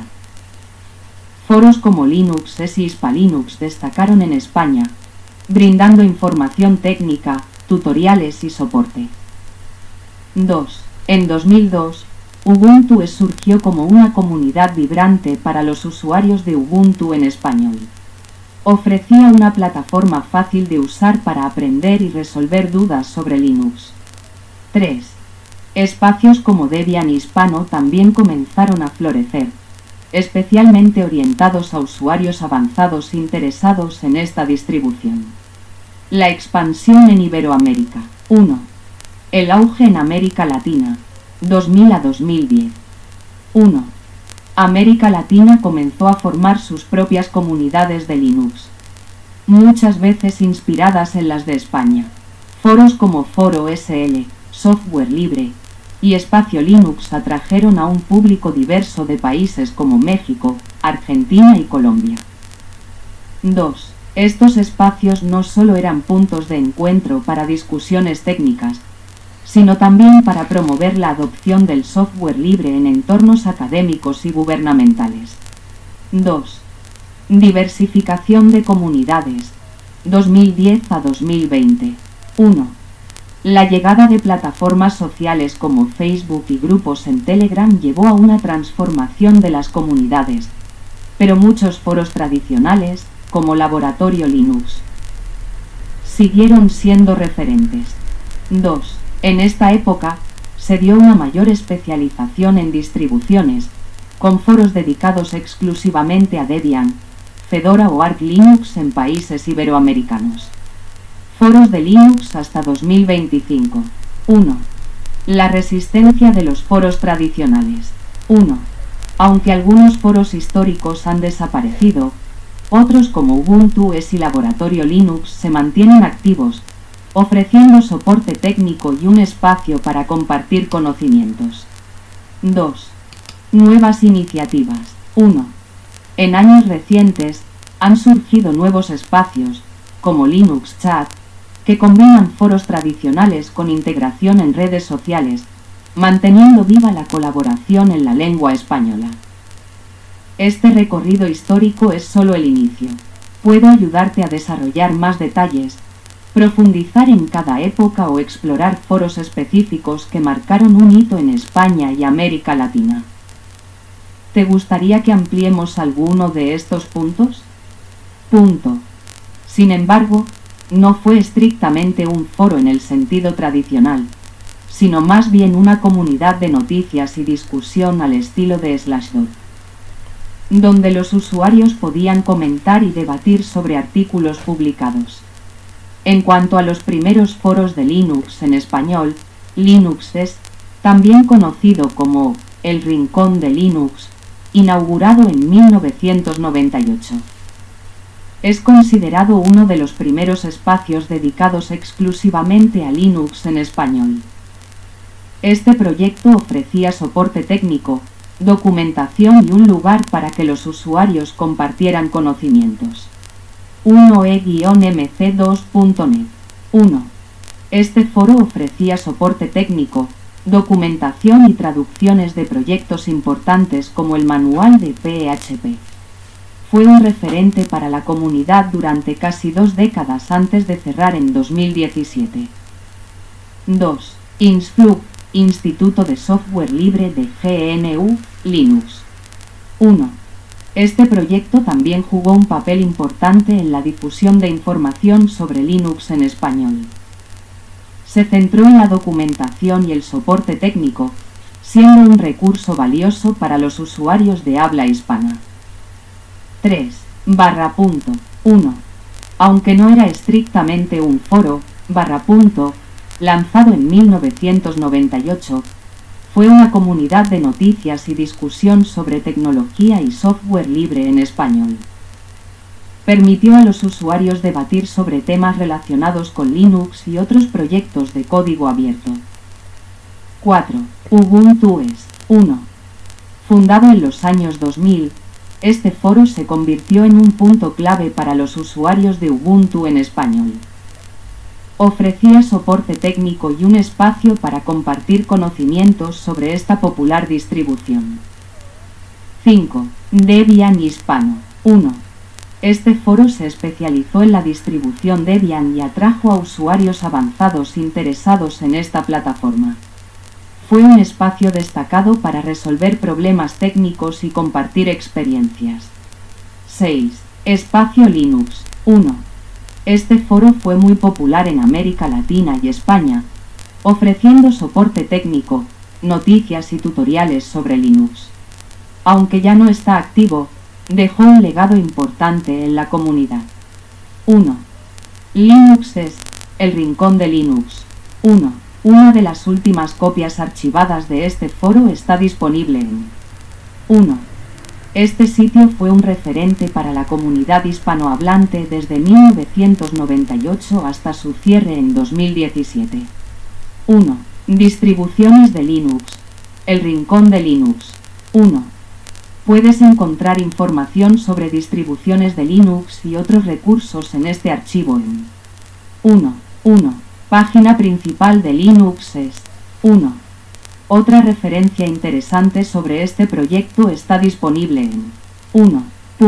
Foros como Linux y Hispalinux destacaron en España, brindando información técnica, tutoriales y soporte. dos. En dos mil dos, Ubuntu surgió como una comunidad vibrante para los usuarios de Ubuntu en español. Ofrecía una plataforma fácil de usar para aprender y resolver dudas sobre Linux. tres. Espacios como Debian Hispano también comenzaron a florecer, especialmente orientados a usuarios avanzados interesados en esta distribución. La expansión en Iberoamérica. uno. El auge en América Latina, dos mil a dos mil diez. uno. América Latina comenzó a formar sus propias comunidades de Linux, muchas veces inspiradas en las de España. Foros como Foro S L, Software Libre y Espacio Linux atrajeron a un público diverso de países como México, Argentina y Colombia. dos. Estos espacios no solo eran puntos de encuentro para discusiones técnicas, sino también para promover la adopción del software libre en entornos académicos y gubernamentales. dos. Diversificación de comunidades, dos mil diez a dos mil veinte. uno. La llegada de plataformas sociales como Facebook y grupos en Telegram llevó a una transformación de las comunidades, pero muchos foros tradicionales, como Laboratorio Linux, siguieron siendo referentes. dos. En esta época, se dio una mayor especialización en distribuciones, con foros dedicados exclusivamente a Debian, Fedora o Arch Linux en países iberoamericanos. Foros de Linux hasta dos mil veinticinco. uno. La resistencia de los foros tradicionales. uno. Aunque algunos foros históricos han desaparecido, otros como Ubuntu E S y Laboratorio Linux se mantienen activos, ofreciendo soporte técnico y un espacio para compartir conocimientos. dos. Nuevas iniciativas. uno. En años recientes, han surgido nuevos espacios, como Linux Chat, que combinan foros tradicionales con integración en redes sociales, manteniendo viva la colaboración en la lengua española. Este recorrido histórico es solo el inicio. Puedo ayudarte a desarrollar más detalles, profundizar en cada época o explorar foros específicos que marcaron un hito en España y América Latina. ¿Te gustaría que ampliemos alguno de estos puntos? Punto. Sin embargo, no fue estrictamente un foro en el sentido tradicional, sino más bien una comunidad de noticias y discusión al estilo de Slashdot, donde los usuarios podían comentar y debatir sobre artículos publicados. En cuanto a los primeros foros de Linux en español, Linuxes, también conocido como El Rincón de Linux, inaugurado en mil novecientos noventa y ocho. Es considerado uno de los primeros espacios dedicados exclusivamente a Linux en español. Este proyecto ofrecía soporte técnico, documentación y un lugar para que los usuarios compartieran conocimientos. uno e m c dos punto net. uno. Este foro ofrecía soporte técnico, documentación y traducciones de proyectos importantes como el manual de P H P. Fue un referente para la comunidad durante casi dos décadas antes de cerrar en dos mil diecisiete. dos. INSFLUG, Instituto de Software Libre de G N U, Linux. uno. Este proyecto también jugó un papel importante en la difusión de información sobre Linux en español. Se centró en la documentación y el soporte técnico, siendo un recurso valioso para los usuarios de habla hispana. tres. Barra punto. uno. Aunque no era estrictamente un foro, Barra punto, lanzado en mil novecientos noventa y ocho, fue una comunidad de noticias y discusión sobre tecnología y software libre en español. Permitió a los usuarios debatir sobre temas relacionados con Linux y otros proyectos de código abierto. cuatro. Ubuntu E S. uno. Fundado en los años dos mil, este foro se convirtió en un punto clave para los usuarios de Ubuntu en español. Ofrecía soporte técnico y un espacio para compartir conocimientos sobre esta popular distribución. cinco. Debian Hispano. uno. Este foro se especializó en la distribución Debian y atrajo a usuarios avanzados interesados en esta plataforma. Fue un espacio destacado para resolver problemas técnicos y compartir experiencias. seis. Espacio Linux. uno. Este foro fue muy popular en América Latina y España, ofreciendo soporte técnico, noticias y tutoriales sobre Linux. Aunque ya no está activo, dejó un legado importante en la comunidad. uno. Linuxes, el rincón de Linux. uno. Una de las últimas copias archivadas de este foro está disponible en uno. Este sitio fue un referente para la comunidad hispanohablante desde mil novecientos noventa y ocho hasta su cierre en dos mil diecisiete. uno. Distribuciones de Linux. El rincón de Linux. uno. Puedes encontrar información sobre distribuciones de Linux y otros recursos en este archivo en uno. uno. Página principal de Linuxes. uno. Otra referencia interesante sobre este proyecto está disponible en uno.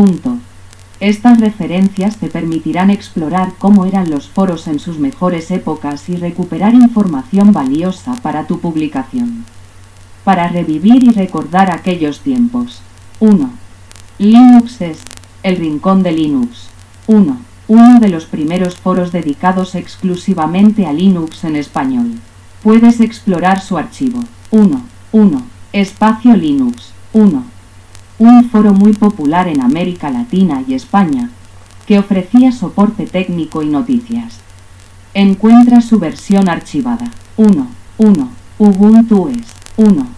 Estas referencias te permitirán explorar cómo eran los foros en sus mejores épocas y recuperar información valiosa para tu publicación. Para revivir y recordar aquellos tiempos. uno. Linuxes, el rincón de Linux. uno. Uno de los primeros foros dedicados exclusivamente a Linux en español. Puedes explorar su archivo. uno. uno. Espacio Linux. uno. un foro muy popular en América Latina y España, que ofrecía soporte técnico y noticias. Encuentra su versión archivada. uno. uno. Ubuntu es uno.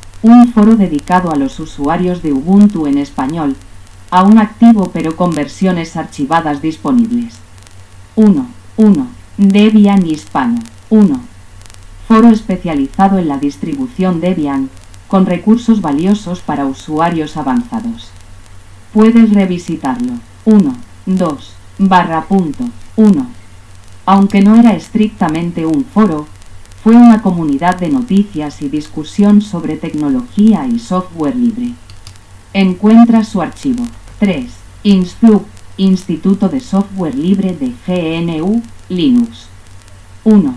Un foro dedicado a los usuarios de Ubuntu en español, aún activo pero con versiones archivadas disponibles. uno. uno. Debian hispano. uno. Foro especializado en la distribución Debian, con recursos valiosos para usuarios avanzados. Puedes revisitarlo. uno. dos. Barra punto. uno. Aunque no era estrictamente un foro, fue una comunidad de noticias y discusión sobre tecnología y software libre. Encuentra su archivo. tres. INSFLUG, Instituto de Software Libre de G N U, Linux. uno.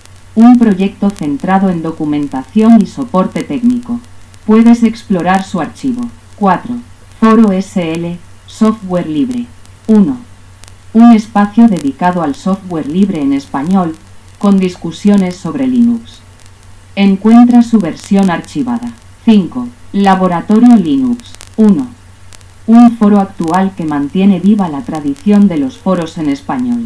Un proyecto centrado en documentación y soporte técnico. Puedes explorar su archivo. cuatro. Foro S L, Software Libre. uno. Un espacio dedicado al software libre en español, con discusiones sobre Linux. Encuentra su versión archivada. cinco. Laboratorio Linux. uno. Un foro actual que mantiene viva la tradición de los foros en español.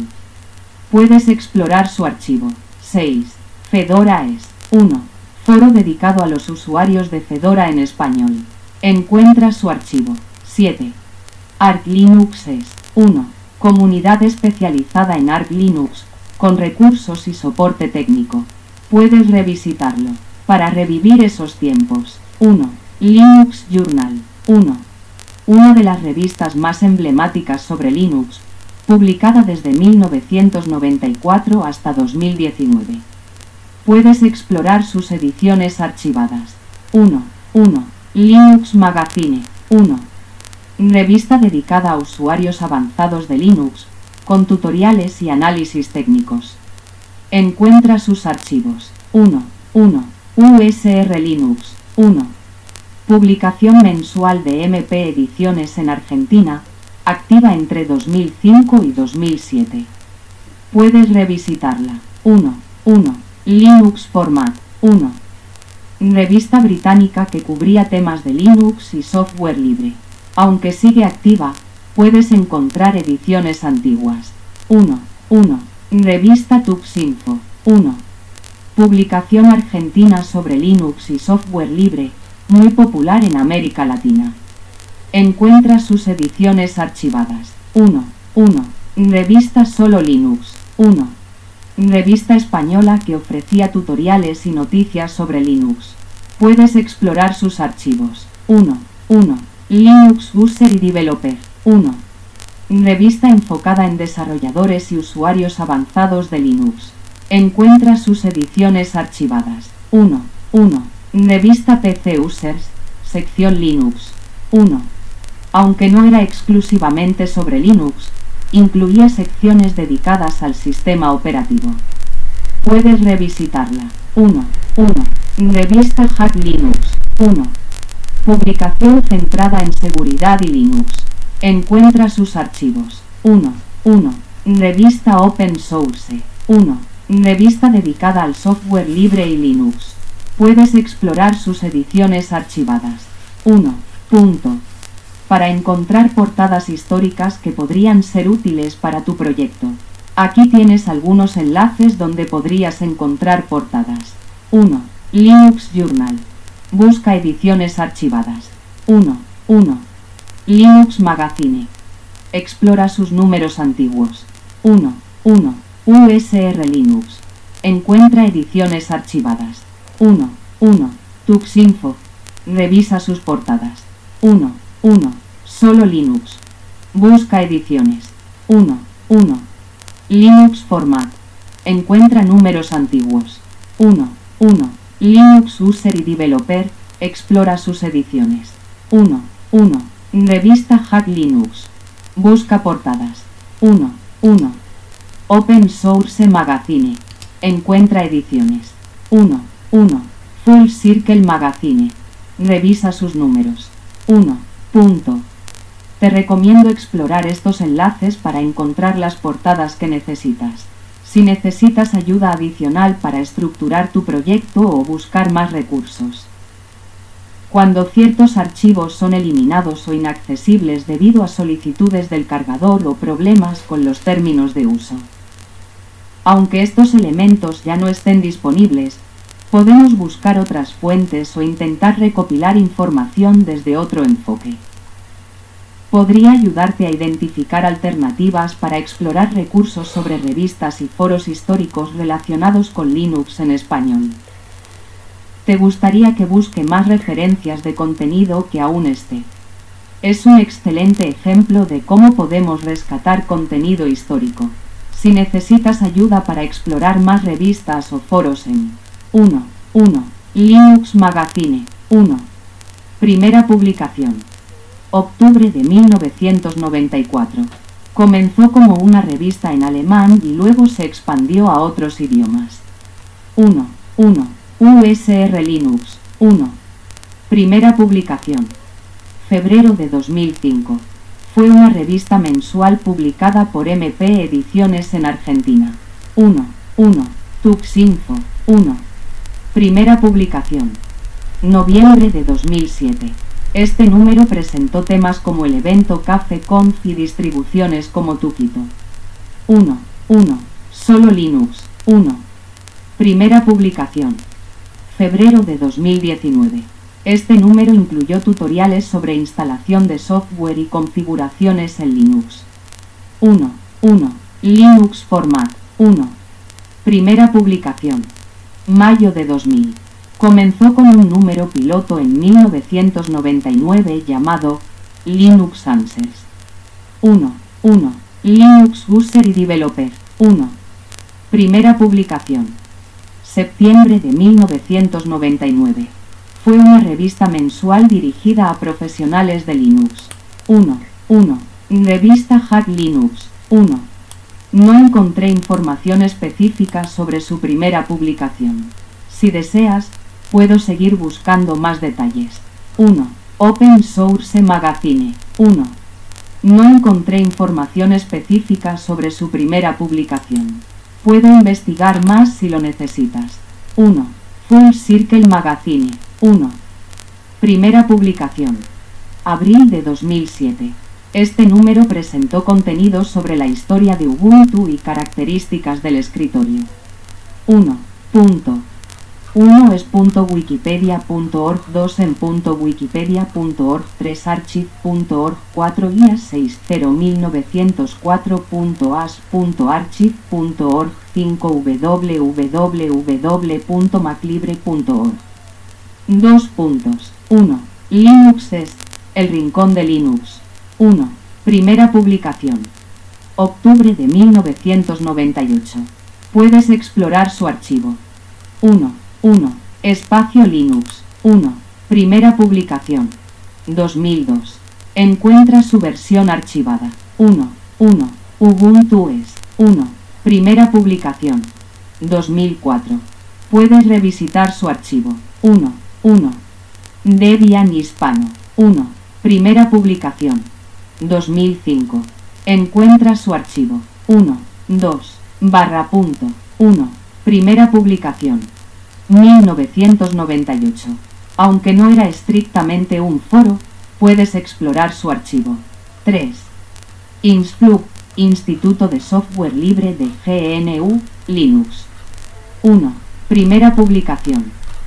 Puedes explorar su archivo. seis. Fedora es uno. Foro dedicado a los usuarios de Fedora en español. Encuentra su archivo. siete. Arch Linux es uno. Comunidad especializada en Arch Linux, con recursos y soporte técnico. Puedes revisitarlo. Para revivir esos tiempos. uno. Linux Journal. uno. Una de las revistas más emblemáticas sobre Linux, publicada desde mil novecientos noventa y cuatro hasta dos mil diecinueve. Puedes explorar sus ediciones archivadas. uno. uno. Linux Magazine. uno. Revista dedicada a usuarios avanzados de Linux, con tutoriales y análisis técnicos. Encuentra sus archivos. uno. uno. U S R Linux. uno. Publicación mensual de M P Ediciones en Argentina, activa entre dos mil cinco y dos mil siete. Puedes revisitarla. uno. uno. Linux Format. uno. Revista británica que cubría temas de Linux y software libre. Aunque sigue activa, puedes encontrar ediciones antiguas. uno. uno. Revista Tuxinfo. uno. Publicación argentina sobre Linux y software libre, muy popular en América Latina. Encuentra sus ediciones archivadas. uno. uno. Revista Solo Linux. uno. Revista española que ofrecía tutoriales y noticias sobre Linux. Puedes explorar sus archivos. uno. uno. Linux User y Developer. uno. Revista enfocada en desarrolladores y usuarios avanzados de Linux. Encuentra sus ediciones archivadas. uno. uno. Revista P C Users, sección Linux. uno. Aunque no era exclusivamente sobre Linux, incluía secciones dedicadas al sistema operativo. Puedes revisitarla. uno. uno. Revista Hack Linux. uno. Publicación centrada en seguridad y Linux. Encuentra sus archivos. uno. uno. Revista Open Source. uno. Revista dedicada al software libre y Linux. Puedes explorar sus ediciones archivadas. uno. Punto. Para encontrar portadas históricas que podrían ser útiles para tu proyecto. Aquí tienes algunos enlaces donde podrías encontrar portadas. uno. Linux Journal. Busca ediciones archivadas. uno. uno. Linux Magazine. Explora sus números antiguos. uno. uno. U S R Linux. Encuentra ediciones archivadas. uno. uno. Tuxinfo. Revisa sus portadas. uno. uno. Solo Linux. Busca ediciones. uno. uno. Linux Format. Encuentra números antiguos. uno. uno. Linux User y Developer. Explora sus ediciones. uno. uno. Revista Hack Linux. Busca portadas. uno. uno. Open Source Magazine. Encuentra ediciones. uno. uno. Full Circle Magazine. Revisa sus números. uno. Punto. Te recomiendo explorar estos enlaces para encontrar las portadas que necesitas. Si necesitas ayuda adicional para estructurar tu proyecto o buscar más recursos. cuando ciertos archivos son eliminados o inaccesibles debido a solicitudes del cargador o problemas con los términos de uso. Aunque estos elementos ya no estén disponibles, podemos buscar otras fuentes o intentar recopilar información desde otro enfoque. Podría ayudarte a identificar alternativas para explorar recursos sobre revistas y foros históricos relacionados con Linux en español. ¿Te gustaría que busque más referencias de contenido que aún esté? Es un excelente ejemplo de cómo podemos rescatar contenido histórico. Si necesitas ayuda para explorar más revistas o foros en uno punto uno Linux Magazine uno. Primera publicación. Octubre de mil novecientos noventa y cuatro. Comenzó como una revista en alemán y luego se expandió a otros idiomas. uno punto uno U S R Linux uno. Primera publicación. Febrero de dos mil cinco. Fue una revista mensual publicada por M P Ediciones en Argentina. uno punto uno Tuxinfo uno. Primera publicación. Noviembre de dos mil siete. Este número presentó temas como el evento CafeConf y distribuciones como Tuquito. uno punto uno Solo Linux uno. Primera publicación. Febrero de dos mil diecinueve. Este número incluyó tutoriales sobre instalación de software y configuraciones en Linux. uno punto uno Linux Format uno. Primera publicación. Mayo de dos mil. Comenzó con un número piloto en mil novecientos noventa y nueve llamado Linux Answers. uno punto uno Linux User y Developer uno. Primera publicación. Septiembre de mil novecientos noventa y nueve. Fue una revista mensual dirigida a profesionales de Linux. uno punto uno Revista Hack Linux uno. No encontré información específica sobre su primera publicación. Si deseas, puedo seguir buscando más detalles. uno. Open Source Magazine uno. No encontré información específica sobre su primera publicación. Puedo investigar más si lo necesitas. uno. Full Circle Magazine uno. Primera publicación. Abril de dos mil siete. Este número presentó contenido sobre la historia de Ubuntu y características del escritorio. uno punto uno es punto wikipedia punto org, dos en punto wikipedia punto org, tres archive punto org, cuatro guías sesenta mil novecientos cuatro punto a s punto archive punto org, cinco w w w punto maclibre punto org. dos puntos. uno. Linux es El Rincón de Linux uno. Primera publicación. Octubre de mil novecientos noventa y ocho. Puedes explorar su archivo. uno punto uno. Espacio Linux uno. Primera publicación. dos mil dos. Encuentra su versión archivada. uno punto uno. Ubuntu es uno. Primera publicación. dos mil cuatro. Puedes revisitar su archivo. uno punto uno. Debian Hispano uno. Primera publicación. dos mil cinco. Encuentra su archivo. uno punto dos. Barra punto uno. Primera publicación. mil novecientos noventa y ocho. Aunque no era estrictamente un foro, puedes explorar su archivo. tres. INSFLUG, Instituto de Software Libre de G N U, Linux. uno. Primera publicación.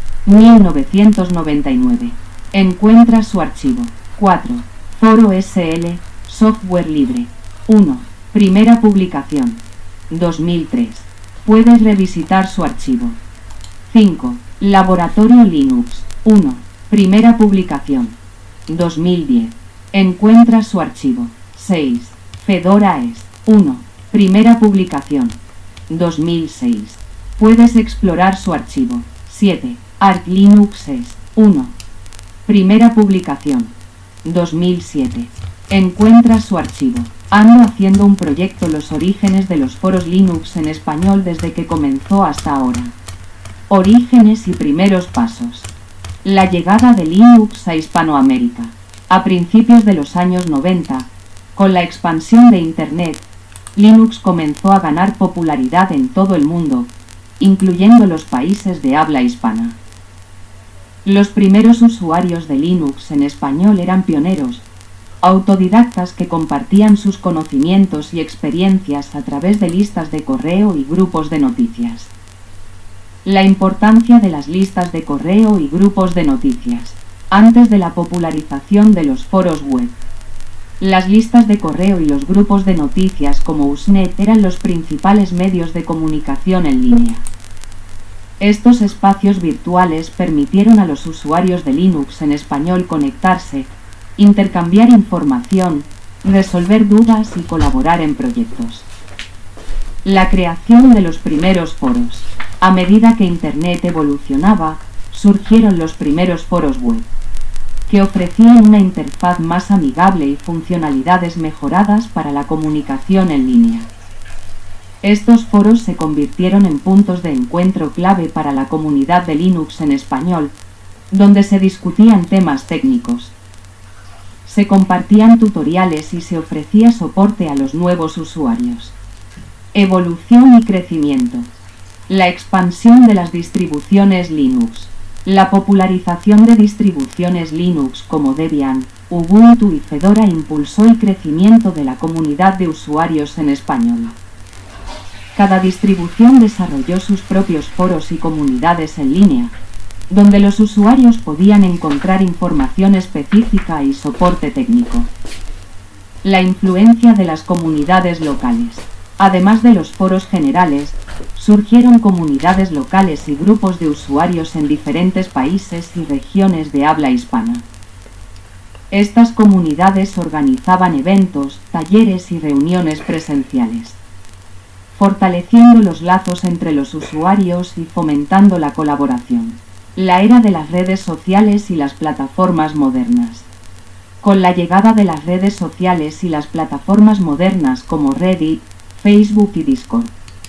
mil novecientos noventa y nueve. Encuentra su archivo. cuatro. Foro S L, Software Libre. uno. Primera publicación. dos mil tres. Puedes revisitar su archivo. cinco. Laboratorio Linux uno. Primera publicación. dos mil diez. Encuentra su archivo. seis. Fedora es uno. Primera publicación. dos mil seis. Puedes explorar su archivo. siete. Arch Linux es uno. Primera publicación. dos mil siete. Encuentra su archivo. Ando haciendo un proyecto Los orígenes de los foros Linux en español desde que comenzó hasta ahora. Orígenes y primeros pasos. La llegada de Linux a Hispanoamérica. A principios de los años noventa, con la expansión de Internet, Linux comenzó a ganar popularidad en todo el mundo, incluyendo los países de habla hispana. Los primeros usuarios de Linux en español eran pioneros, autodidactas que compartían sus conocimientos y experiencias a través de listas de correo y grupos de noticias. La importancia de las listas de correo y grupos de noticias. Antes de la popularización de los foros web, las listas de correo y los grupos de noticias como Usenet eran los principales medios de comunicación en línea. Estos espacios virtuales permitieron a los usuarios de Linux en español conectarse, intercambiar información, resolver dudas y colaborar en proyectos. La creación de los primeros foros. A medida que Internet evolucionaba, surgieron los primeros foros web, que ofrecían una interfaz más amigable y funcionalidades mejoradas para la comunicación en línea. Estos foros se convirtieron en puntos de encuentro clave para la comunidad de Linux en español, donde se discutían temas técnicos. Se compartían tutoriales y se ofrecía soporte a los nuevos usuarios. Evolución y crecimiento. La expansión de las distribuciones Linux. La popularización de distribuciones Linux como Debian, Ubuntu y Fedora impulsó el crecimiento de la comunidad de usuarios en español. Cada distribución desarrolló sus propios foros y comunidades en línea, donde los usuarios podían encontrar información específica y soporte técnico. La influencia de las comunidades locales. Además de los foros generales, surgieron comunidades locales y grupos de usuarios en diferentes países y regiones de habla hispana. Estas comunidades organizaban eventos, talleres y reuniones presenciales, fortaleciendo los lazos entre los usuarios y fomentando la colaboración. La era de las redes sociales y las plataformas modernas. Con la llegada de las redes sociales y las plataformas modernas como Reddit, Facebook y Discord,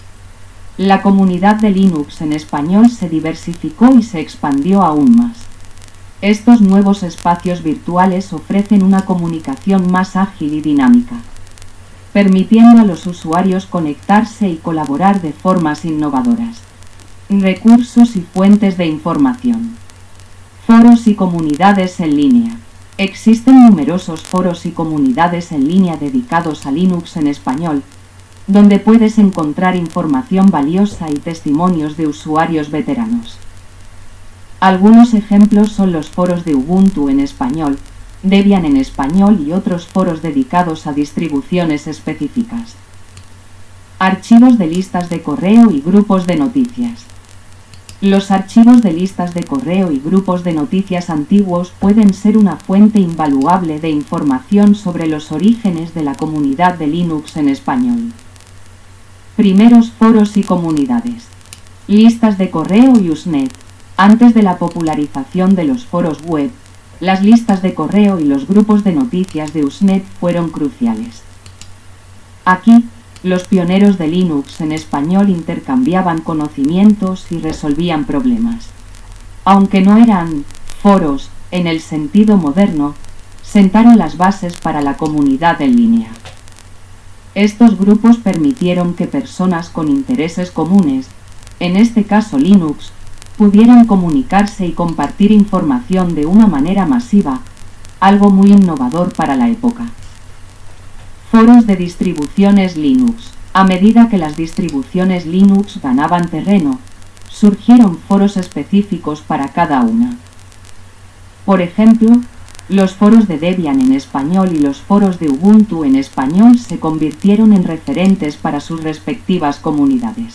la comunidad de Linux en español se diversificó y se expandió aún más. Estos nuevos espacios virtuales ofrecen una comunicación más ágil y dinámica, permitiendo a los usuarios conectarse y colaborar de formas innovadoras. Recursos y fuentes de información. Foros y comunidades en línea. Existen numerosos foros y comunidades en línea dedicados a Linux en español, donde puedes encontrar información valiosa y testimonios de usuarios veteranos. Algunos ejemplos son los foros de Ubuntu en español, Debian en español y otros foros dedicados a distribuciones específicas. Archivos de listas de correo y grupos de noticias. Los archivos de listas de correo y grupos de noticias antiguos pueden ser una fuente invaluable de información sobre los orígenes de la comunidad de Linux en español. Primeros foros y comunidades. Listas de correo y Usenet. Antes de la popularización de los foros web, las listas de correo y los grupos de noticias de Usenet fueron cruciales. Aquí, los pioneros de Linux en español intercambiaban conocimientos y resolvían problemas. Aunque no eran foros en el sentido moderno, sentaron las bases para la comunidad en línea. Estos grupos permitieron que personas con intereses comunes, en este caso Linux, pudieran comunicarse y compartir información de una manera masiva, algo muy innovador para la época. Foros de distribuciones Linux. A medida que las distribuciones Linux ganaban terreno, surgieron foros específicos para cada una. Por ejemplo, los foros de Debian en español y los foros de Ubuntu en español se convirtieron en referentes para sus respectivas comunidades.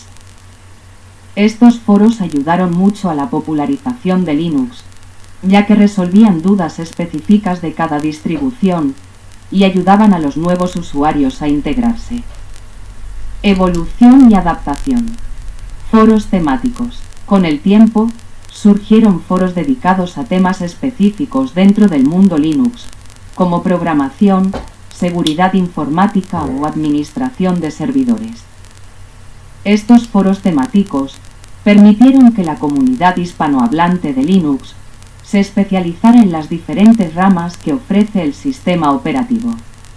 Estos foros ayudaron mucho a la popularización de Linux, ya que resolvían dudas específicas de cada distribución y ayudaban a los nuevos usuarios a integrarse. Evolución y adaptación. Foros temáticos. Con el tiempo, surgieron foros dedicados a temas específicos dentro del mundo Linux, como programación, seguridad informática o administración de servidores. Estos foros temáticos permitieron que la comunidad hispanohablante de Linux se especializara en las diferentes ramas que ofrece el sistema operativo.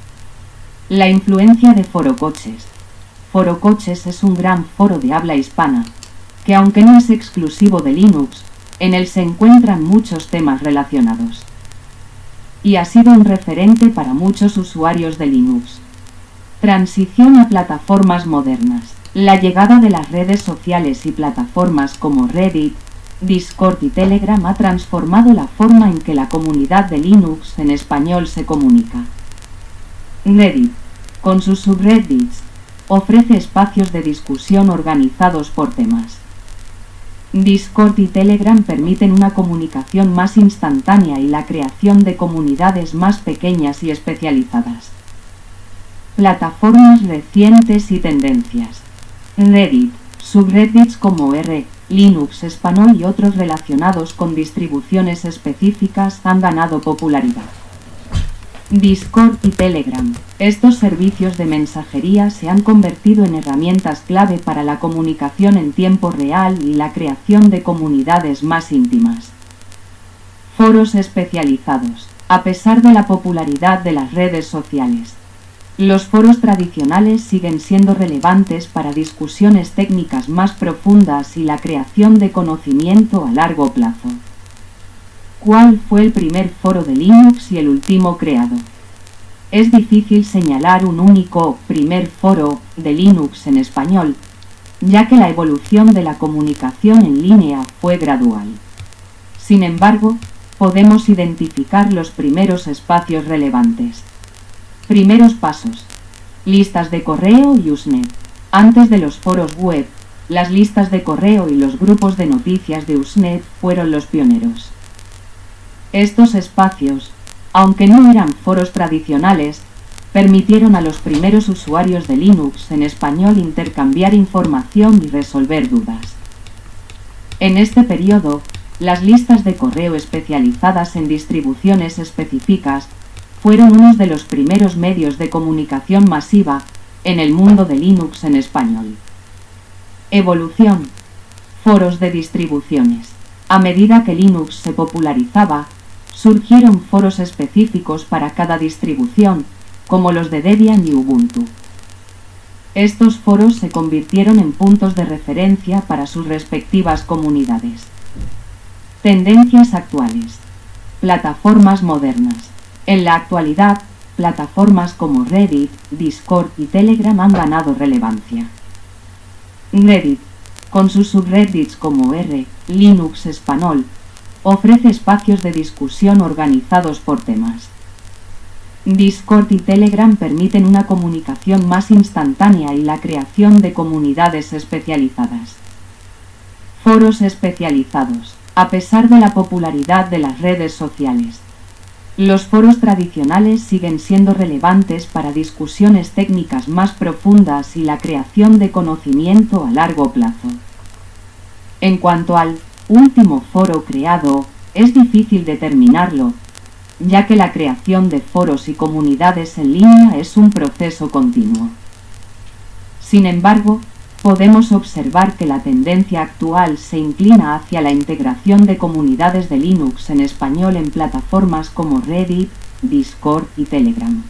La influencia de Forocoches. Forocoches es un gran foro de habla hispana, que aunque no es exclusivo de Linux, En él se encuentran muchos temas relacionados. Y ha sido un referente para muchos usuarios de Linux. Transición a plataformas modernas. La llegada de las redes sociales y plataformas como Reddit, Discord y Telegram ha transformado la forma en que la comunidad de Linux en español se comunica. Reddit, con sus subreddits, ofrece espacios de discusión organizados por temas. Discord y Telegram permiten una comunicación más instantánea y la creación de comunidades más pequeñas y especializadas. Plataformas recientes y tendencias. Reddit, subreddits como R, Linux Español y otros relacionados con distribuciones específicas han ganado popularidad. Discord y Telegram. Estos servicios de mensajería se han convertido en herramientas clave para la comunicación en tiempo real y la creación de comunidades más íntimas. Foros especializados. A pesar de la popularidad de las redes sociales, los foros tradicionales siguen siendo relevantes para discusiones técnicas más profundas y la creación de conocimiento a largo plazo. ¿Cuál fue el primer foro de Linux y el último creado? Es difícil señalar un único primer foro de Linux en español, ya que la evolución de la comunicación en línea fue gradual. Sin embargo, podemos identificar los primeros espacios relevantes. Primeros pasos. Listas de correo y Usenet. Antes de los foros web, las listas de correo y los grupos de noticias de Usenet fueron los pioneros. Estos espacios, aunque no eran foros tradicionales, permitieron a los primeros usuarios de Linux en español intercambiar información y resolver dudas. En este periodo, las listas de correo especializadas en distribuciones específicas fueron unos de los primeros medios de comunicación masiva en el mundo de Linux en español. Evolución. Foros de distribuciones. A medida que Linux se popularizaba, surgieron foros específicos para cada distribución, como los de Debian y Ubuntu. Estos foros se convirtieron en puntos de referencia para sus respectivas comunidades. Tendencias actuales. Plataformas modernas. En la actualidad, plataformas como Reddit, Discord y Telegram han ganado relevancia. Reddit, con sus subreddits como R, Linux Español, ofrece espacios de discusión organizados por temas. Discord y Telegram permiten una comunicación más instantánea y la creación de comunidades especializadas. Foros especializados. A pesar de la popularidad de las redes sociales, los foros tradicionales siguen siendo relevantes para discusiones técnicas más profundas y la creación de conocimiento a largo plazo. En cuanto al último foro creado, es difícil determinarlo, ya que la creación de foros y comunidades en línea es un proceso continuo. Sin embargo, podemos observar que la tendencia actual se inclina hacia la integración de comunidades de Linux en español en plataformas como Reddit, Discord y Telegram.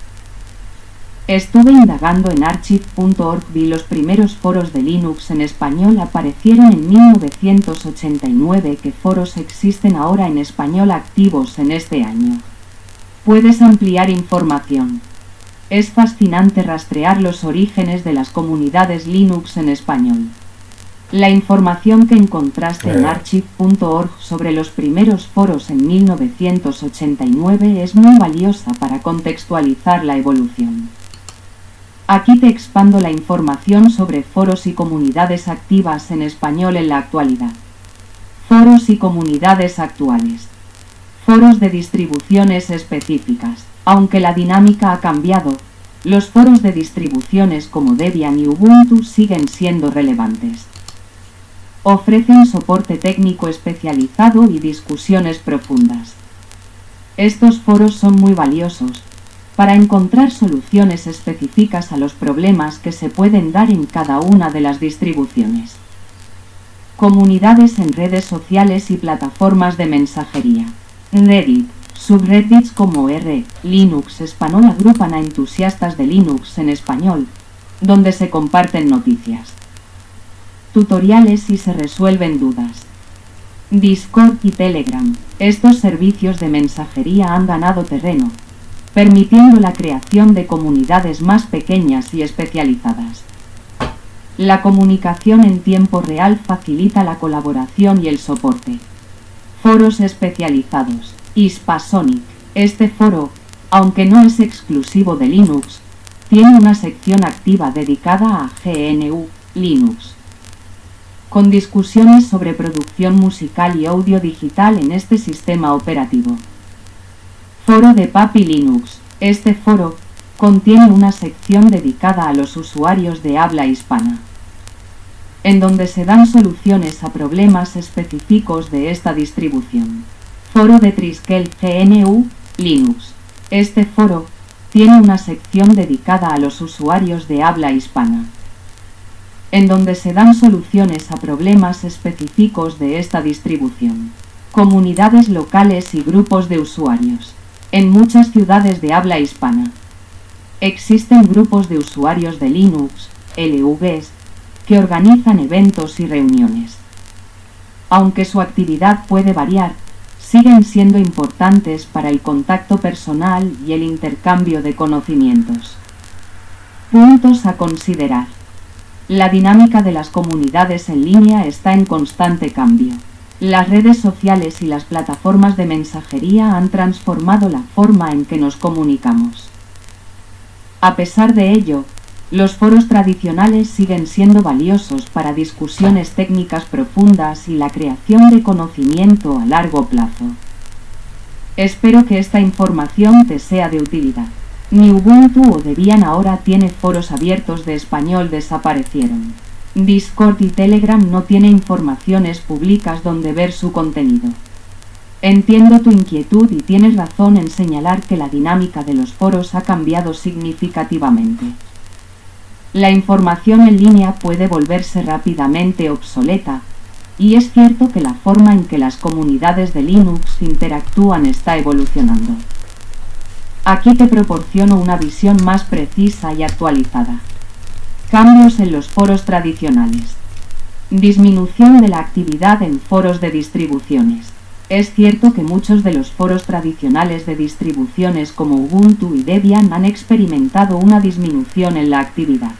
Estuve indagando en archive punto org y los primeros foros de Linux en español aparecieron en mil novecientos ochenta y nueve. ¿Qué foros existen ahora en español activos en este año? Puedes ampliar información. Es fascinante rastrear los orígenes de las comunidades Linux en español. La información que encontraste en archive punto org sobre los primeros foros en mil novecientos ochenta y nueve es muy valiosa para contextualizar la evolución. Aquí te expando la información sobre foros y comunidades activas en español en la actualidad. Foros y comunidades actuales. Foros de distribuciones específicas. Aunque la dinámica ha cambiado, los foros de distribuciones como Debian y Ubuntu siguen siendo relevantes. Ofrecen soporte técnico especializado y discusiones profundas. Estos foros son muy valiosos para encontrar soluciones específicas a los problemas que se pueden dar en cada una de las distribuciones. Comunidades en redes sociales y plataformas de mensajería. Reddit. Subreddits como R, Linux Español agrupan a entusiastas de Linux en español, donde se comparten noticias, tutoriales y se resuelven dudas. Discord y Telegram. Estos servicios de mensajería han ganado terreno, permitiendo la creación de comunidades más pequeñas y especializadas. La comunicación en tiempo real facilita la colaboración y el soporte. Foros especializados. Hispasonic. Este foro, aunque no es exclusivo de Linux, tiene una sección activa dedicada a G N U Linux, con discusiones sobre producción musical y audio digital en este sistema operativo. Foro de Papi Linux. Este foro contiene una sección dedicada a los usuarios de habla hispana, en donde se dan soluciones a problemas específicos de esta distribución. Foro de Triskel G N U Linux. Este foro tiene una sección dedicada a los usuarios de habla hispana, en donde se dan soluciones a problemas específicos de esta distribución. Comunidades locales y grupos de usuarios. En muchas ciudades de habla hispana existen grupos de usuarios de Linux, L Vs, que organizan eventos y reuniones. Aunque su actividad puede variar, siguen siendo importantes para el contacto personal y el intercambio de conocimientos. Puntos a considerar. La dinámica de las comunidades en línea está en constante cambio. Las redes sociales y las plataformas de mensajería han transformado la forma en que nos comunicamos. A pesar de ello, los foros tradicionales siguen siendo valiosos para discusiones técnicas profundas y la creación de conocimiento a largo plazo. Espero que esta información te sea de utilidad. Ni Ubuntu o Debian ahora tiene foros abiertos de español desaparecieron. Discord y Telegram no tiene informaciones públicas donde ver su contenido. Entiendo tu inquietud y tienes razón en señalar que la dinámica de los foros ha cambiado significativamente. La información en línea puede volverse rápidamente obsoleta, y es cierto que la forma en que las comunidades de Linux interactúan está evolucionando. Aquí te proporciono una visión más precisa y actualizada. Cambios en los foros tradicionales. Disminución de la actividad en foros de distribuciones. Es cierto que muchos de los foros tradicionales de distribuciones como Ubuntu y Debian han experimentado una disminución en la actividad.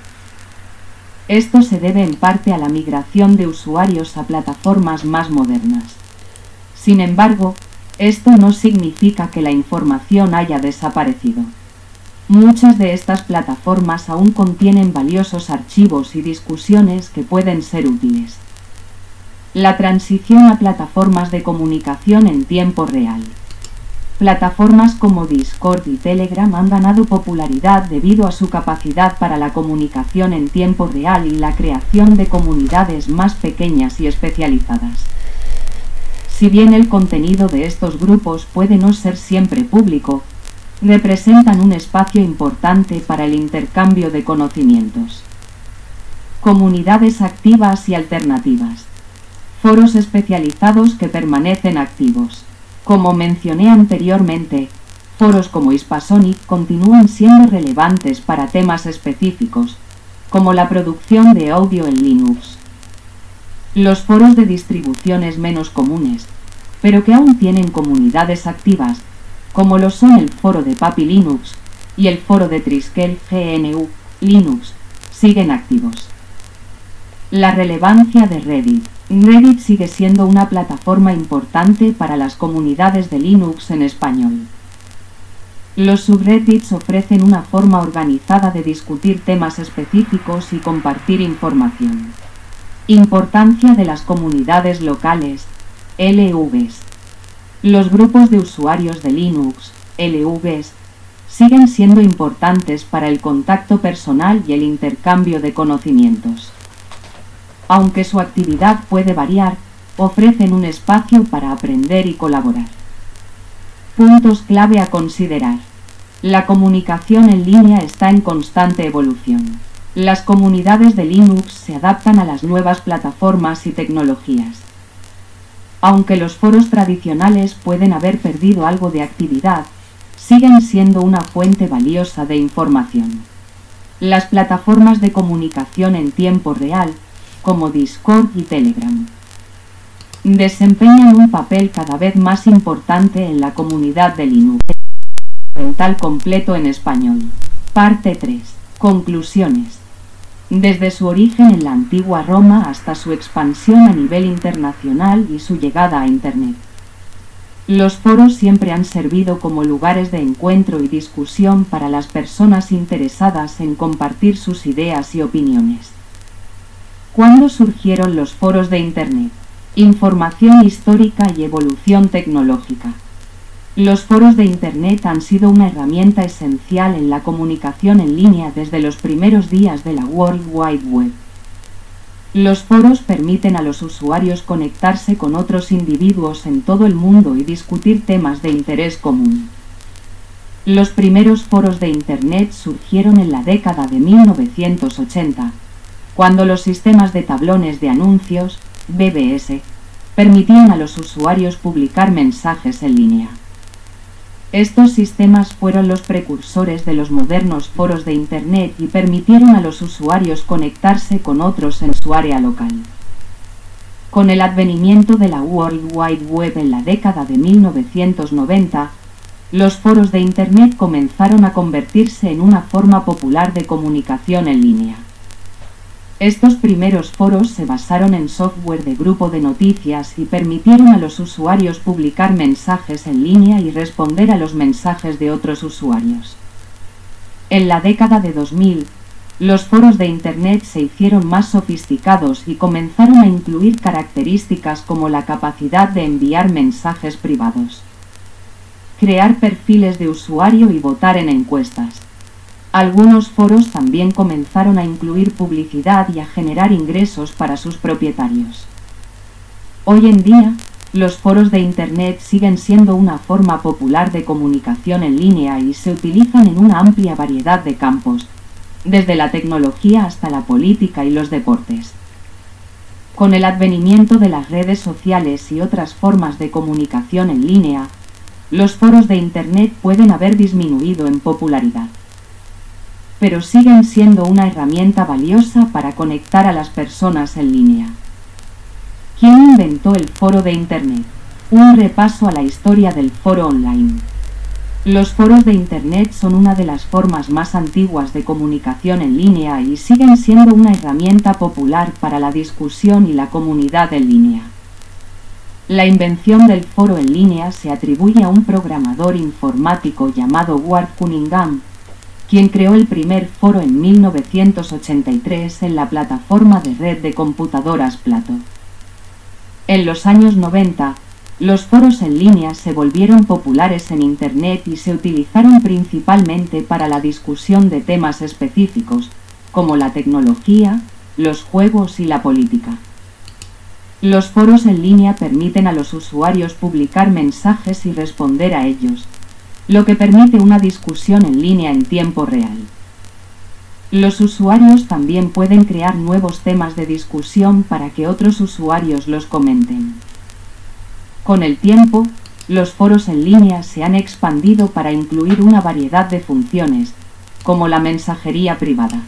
Esto se debe en parte a la migración de usuarios a plataformas más modernas. Sin embargo, esto no significa que la información haya desaparecido. Muchas de estas plataformas aún contienen valiosos archivos y discusiones que pueden ser útiles. La transición a plataformas de comunicación en tiempo real. Plataformas como Discord y Telegram han ganado popularidad debido a su capacidad para la comunicación en tiempo real y la creación de comunidades más pequeñas y especializadas. Si bien el contenido de estos grupos puede no ser siempre público, representan un espacio importante para el intercambio de conocimientos. Comunidades activas y alternativas. Foros especializados que permanecen activos. Como mencioné anteriormente, foros como Hispasonic continúan siendo relevantes para temas específicos, como la producción de audio en Linux. Los foros de distribuciones menos comunes, pero que aún tienen comunidades activas, como lo son el foro de Papi Linux y el foro de Triskel G N U Linux, siguen activos. La relevancia de Reddit. Reddit sigue siendo una plataforma importante para las comunidades de Linux en español. Los subreddits ofrecen una forma organizada de discutir temas específicos y compartir información. Importancia de las comunidades locales, L Vs. Los grupos de usuarios de Linux, L Vs, siguen siendo importantes para el contacto personal y el intercambio de conocimientos. Aunque su actividad puede variar, ofrecen un espacio para aprender y colaborar. Puntos clave a considerar. La comunicación en línea está en constante evolución. Las comunidades de Linux se adaptan a las nuevas plataformas y tecnologías. Aunque los foros tradicionales pueden haber perdido algo de actividad, siguen siendo una fuente valiosa de información. Las plataformas de comunicación en tiempo real, como Discord y Telegram, desempeñan un papel cada vez más importante en la comunidad de Linux. Tal completo en español. Parte tres. Conclusiones. Desde su origen en la antigua Roma hasta su expansión a nivel internacional y su llegada a Internet, los foros siempre han servido como lugares de encuentro y discusión para las personas interesadas en compartir sus ideas y opiniones. ¿Cuándo surgieron los foros de Internet? Información histórica y evolución tecnológica. Los foros de Internet han sido una herramienta esencial en la comunicación en línea desde los primeros días de la World Wide Web. Los foros permiten a los usuarios conectarse con otros individuos en todo el mundo y discutir temas de interés común. Los primeros foros de Internet surgieron en la década de mil novecientos ochenta, cuando los sistemas de tablones de anuncios, B B S, permitían a los usuarios publicar mensajes en línea. Estos sistemas fueron los precursores de los modernos foros de Internet y permitieron a los usuarios conectarse con otros en su área local. Con el advenimiento de la World Wide Web en la década de mil novecientos noventa, los foros de Internet comenzaron a convertirse en una forma popular de comunicación en línea. Estos primeros foros se basaron en software de grupo de noticias y permitieron a los usuarios publicar mensajes en línea y responder a los mensajes de otros usuarios. En la década de dos mil, los foros de Internet se hicieron más sofisticados y comenzaron a incluir características como la capacidad de enviar mensajes privados, crear perfiles de usuario y votar en encuestas. Algunos foros también comenzaron a incluir publicidad y a generar ingresos para sus propietarios. Hoy en día, los foros de Internet siguen siendo una forma popular de comunicación en línea y se utilizan en una amplia variedad de campos, desde la tecnología hasta la política y los deportes. Con el advenimiento de las redes sociales y otras formas de comunicación en línea, los foros de Internet pueden haber disminuido en popularidad, pero siguen siendo una herramienta valiosa para conectar a las personas en línea. ¿Quién inventó el foro de Internet? Un repaso a la historia del foro online. Los foros de Internet son una de las formas más antiguas de comunicación en línea y siguen siendo una herramienta popular para la discusión y la comunidad en línea. La invención del foro en línea se atribuye a un programador informático llamado Ward Cunningham, quien creó el primer foro en mil novecientos ochenta y tres en la plataforma de red de computadoras Plato. En los años noventa, los foros en línea se volvieron populares en Internet y se utilizaron principalmente para la discusión de temas específicos, como la tecnología, los juegos y la política. Los foros en línea permiten a los usuarios publicar mensajes y responder a ellos, lo que permite una discusión en línea en tiempo real. Los usuarios también pueden crear nuevos temas de discusión para que otros usuarios los comenten. Con el tiempo, los foros en línea se han expandido para incluir una variedad de funciones, como la mensajería privada,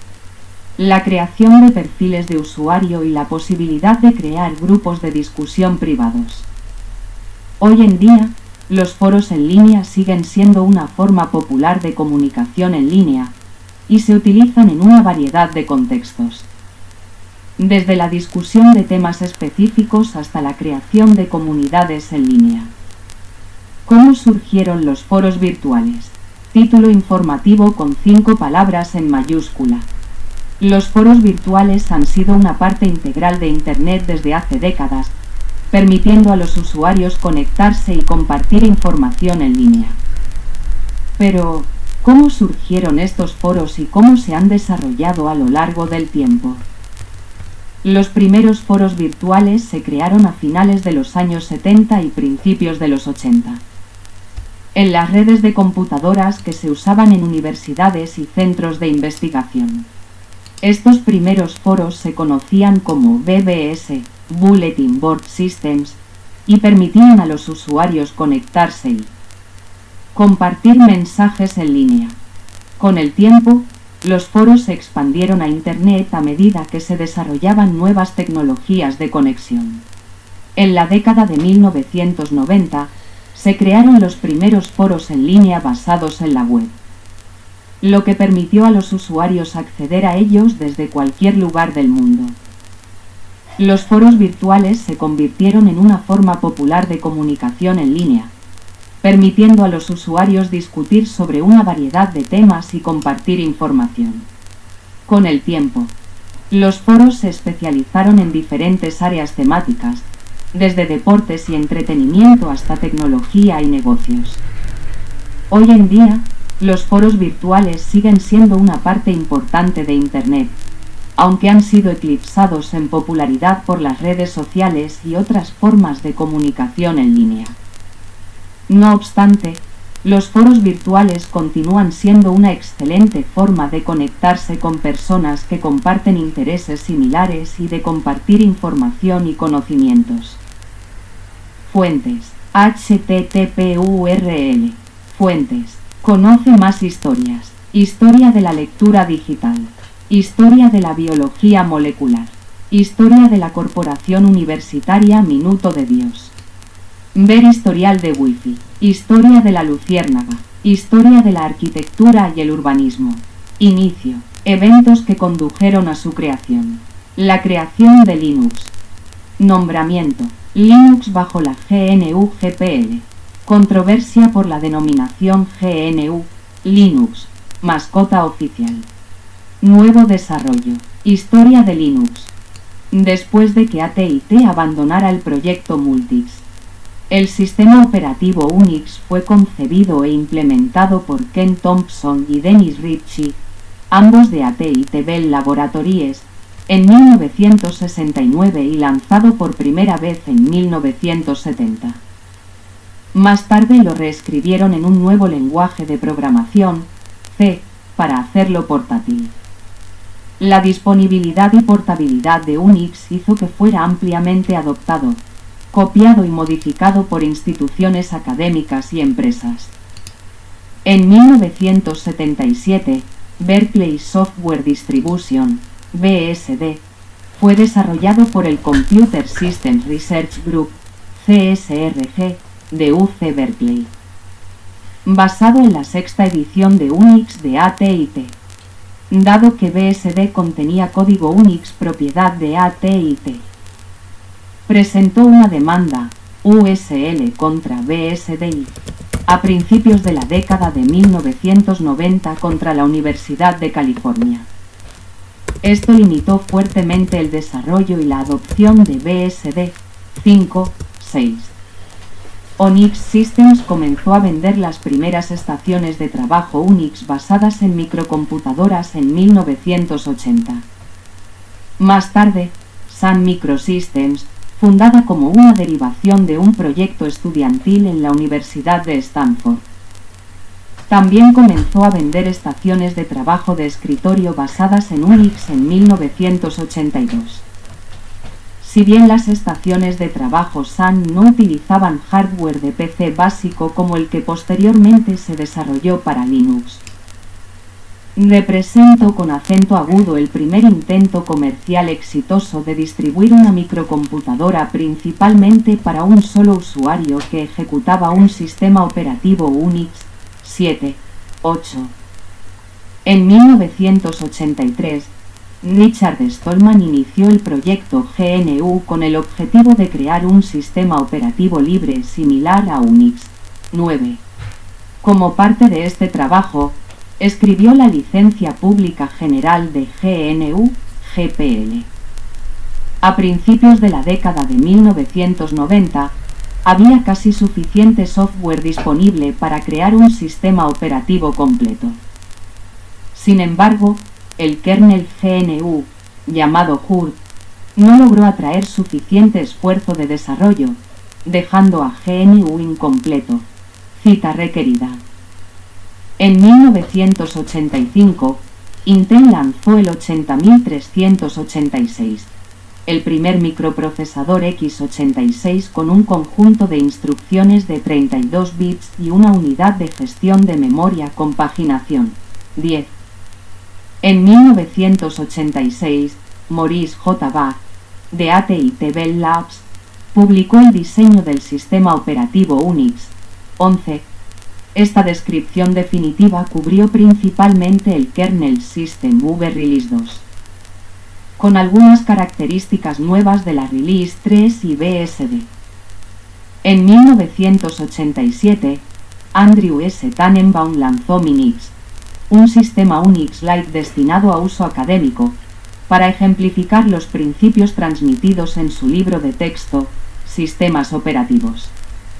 la creación de perfiles de usuario y la posibilidad de crear grupos de discusión privados. Hoy en día, los foros en línea siguen siendo una forma popular de comunicación en línea y se utilizan en una variedad de contextos, desde la discusión de temas específicos hasta la creación de comunidades en línea. ¿Cómo surgieron los foros virtuales? Título informativo con cinco palabras en mayúscula. Los foros virtuales han sido una parte integral de Internet desde hace décadas, permitiendo a los usuarios conectarse y compartir información en línea. Pero, ¿cómo surgieron estos foros y cómo se han desarrollado a lo largo del tiempo? Los primeros foros virtuales se crearon a finales de los años setenta y principios de los ochenta. En las redes de computadoras que se usaban en universidades y centros de investigación. Estos primeros foros se conocían como B B S, Bulletin Board Systems, y permitían a los usuarios conectarse y compartir mensajes en línea. Con el tiempo, los foros se expandieron a Internet a medida que se desarrollaban nuevas tecnologías de conexión. En la década de mil novecientos noventa, se crearon los primeros foros en línea basados en la web, lo que permitió a los usuarios acceder a ellos desde cualquier lugar del mundo. Los foros virtuales se convirtieron en una forma popular de comunicación en línea, permitiendo a los usuarios discutir sobre una variedad de temas y compartir información. Con el tiempo, los foros se especializaron en diferentes áreas temáticas, desde deportes y entretenimiento hasta tecnología y negocios. Hoy en día, los foros virtuales siguen siendo una parte importante de Internet, aunque han sido eclipsados en popularidad por las redes sociales y otras formas de comunicación en línea. No obstante, los foros virtuales continúan siendo una excelente forma de conectarse con personas que comparten intereses similares y de compartir información y conocimientos. Fuentes. H T T P U R L. Fuentes. Conoce más historias. Historia de la lectura digital. Historia de la biología molecular. Historia de la Corporación Universitaria Minuto de Dios. Ver historial de Wi-Fi. Historia de la luciérnaga. Historia de la arquitectura y el urbanismo. Inicio. Eventos que condujeron a su creación. La creación de Linux. Nombramiento. Linux bajo la G N U G P L. Controversia por la denominación G N U. Linux. Mascota oficial. Nuevo desarrollo. Historia de Linux. Después de que A T y T abandonara el proyecto Multics, el sistema operativo Unix fue concebido e implementado por Ken Thompson y Dennis Ritchie, ambos de A T y T Bell Laboratories, en mil novecientos sesenta y nueve y lanzado por primera vez en mil novecientos setenta. Más tarde lo reescribieron en un nuevo lenguaje de programación, C, para hacerlo portátil. La disponibilidad y portabilidad de Unix hizo que fuera ampliamente adoptado, copiado y modificado por instituciones académicas y empresas. En mil novecientos setenta y siete, Berkeley Software Distribution, B S D, fue desarrollado por el Computer Systems Research Group, C S R G, de U C Berkeley, basado en la sexta edición de Unix de A T y T. Dado que B S D contenía código Unix propiedad de A T y T, presentó una demanda, U S L contra B S D I, a principios de la década de mil novecientos noventa contra la Universidad de California. Esto limitó fuertemente el desarrollo y la adopción de B S D cinco punto seis. Unix Systems comenzó a vender las primeras estaciones de trabajo Unix basadas en microcomputadoras en mil novecientos ochenta. Más tarde, Sun Microsystems, fundada como una derivación de un proyecto estudiantil en la Universidad de Stanford, también comenzó a vender estaciones de trabajo de escritorio basadas en Unix en mil novecientos ochenta y dos. Si bien las estaciones de trabajo Sun no utilizaban hardware de P C básico como el que posteriormente se desarrolló para Linux, representó con acento agudo el primer intento comercial exitoso de distribuir una microcomputadora principalmente para un solo usuario que ejecutaba un sistema operativo Unix siete punto ocho. En mil novecientos ochenta y tres, Richard Stallman inició el proyecto G N U con el objetivo de crear un sistema operativo libre similar a Unix nueve. Como parte de este trabajo, escribió la licencia pública general de G N U G P L. A principios de la década de mil novecientos noventa, había casi suficiente software disponible para crear un sistema operativo completo. Sin embargo, el kernel G N U, llamado H U R, no logró atraer suficiente esfuerzo de desarrollo, dejando a G N U incompleto, cita requerida. En mil novecientos ochenta y cinco, Intel lanzó el ochenta mil trescientos ochenta y seis, el primer microprocesador X ochenta y seis con un conjunto de instrucciones de treinta y dos bits y una unidad de gestión de memoria con paginación, diez. En mil novecientos ochenta y seis, Maurice J. Bach, de A T y T Bell Labs, publicó el diseño del sistema operativo Unix once. Esta descripción definitiva cubrió principalmente el kernel System V Release dos, con algunas características nuevas de la Release tres y B S D. En mil novecientos ochenta y siete, Andrew S. Tannenbaum lanzó Minix, un sistema Unix Lite destinado a uso académico, para ejemplificar los principios transmitidos en su libro de texto, Sistemas Operativos.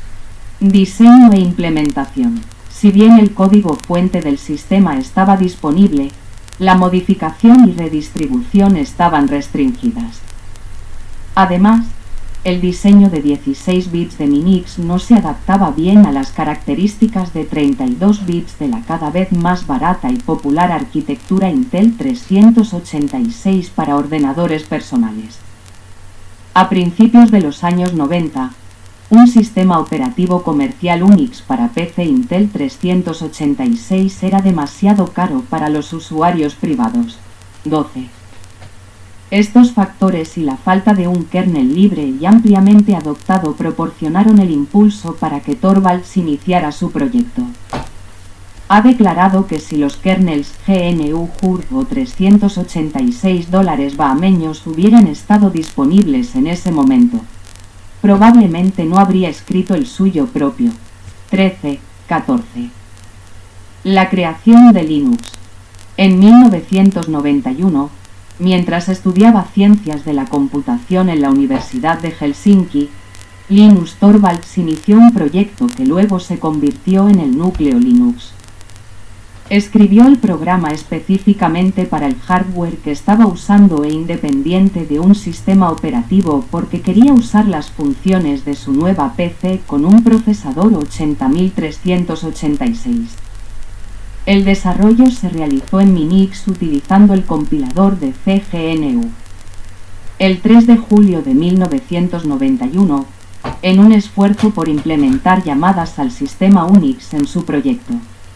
Diseño e implementación. Si bien el código fuente del sistema estaba disponible, la modificación y redistribución estaban restringidas. Además, el diseño de dieciséis bits de Minix no se adaptaba bien a las características de treinta y dos bits de la cada vez más barata y popular arquitectura Intel trescientos ochenta y seis para ordenadores personales. A principios de los años noventa, un sistema operativo comercial Unix para P C Intel trescientos ochenta y seis era demasiado caro para los usuarios privados. doce. Estos factores y la falta de un kernel libre y ampliamente adoptado proporcionaron el impulso para que Torvalds iniciara su proyecto. Ha declarado que si los kernels G N U Hurd o trescientos ochenta y seis dólares bahameños hubieran estado disponibles en ese momento, probablemente no habría escrito el suyo propio. trece. catorce. La creación de Linux. En mil novecientos noventa y uno, mientras estudiaba ciencias de la computación en la Universidad de Helsinki, Linus Torvalds inició un proyecto que luego se convirtió en el núcleo Linux. Escribió el programa específicamente para el hardware que estaba usando e independiente de un sistema operativo porque quería usar las funciones de su nueva P C con un procesador ochenta mil trescientos ochenta y seis. El desarrollo se realizó en Minix utilizando el compilador de C G N U. El tres de julio de mil novecientos noventa y uno, en un esfuerzo por implementar llamadas al sistema Unix en su proyecto,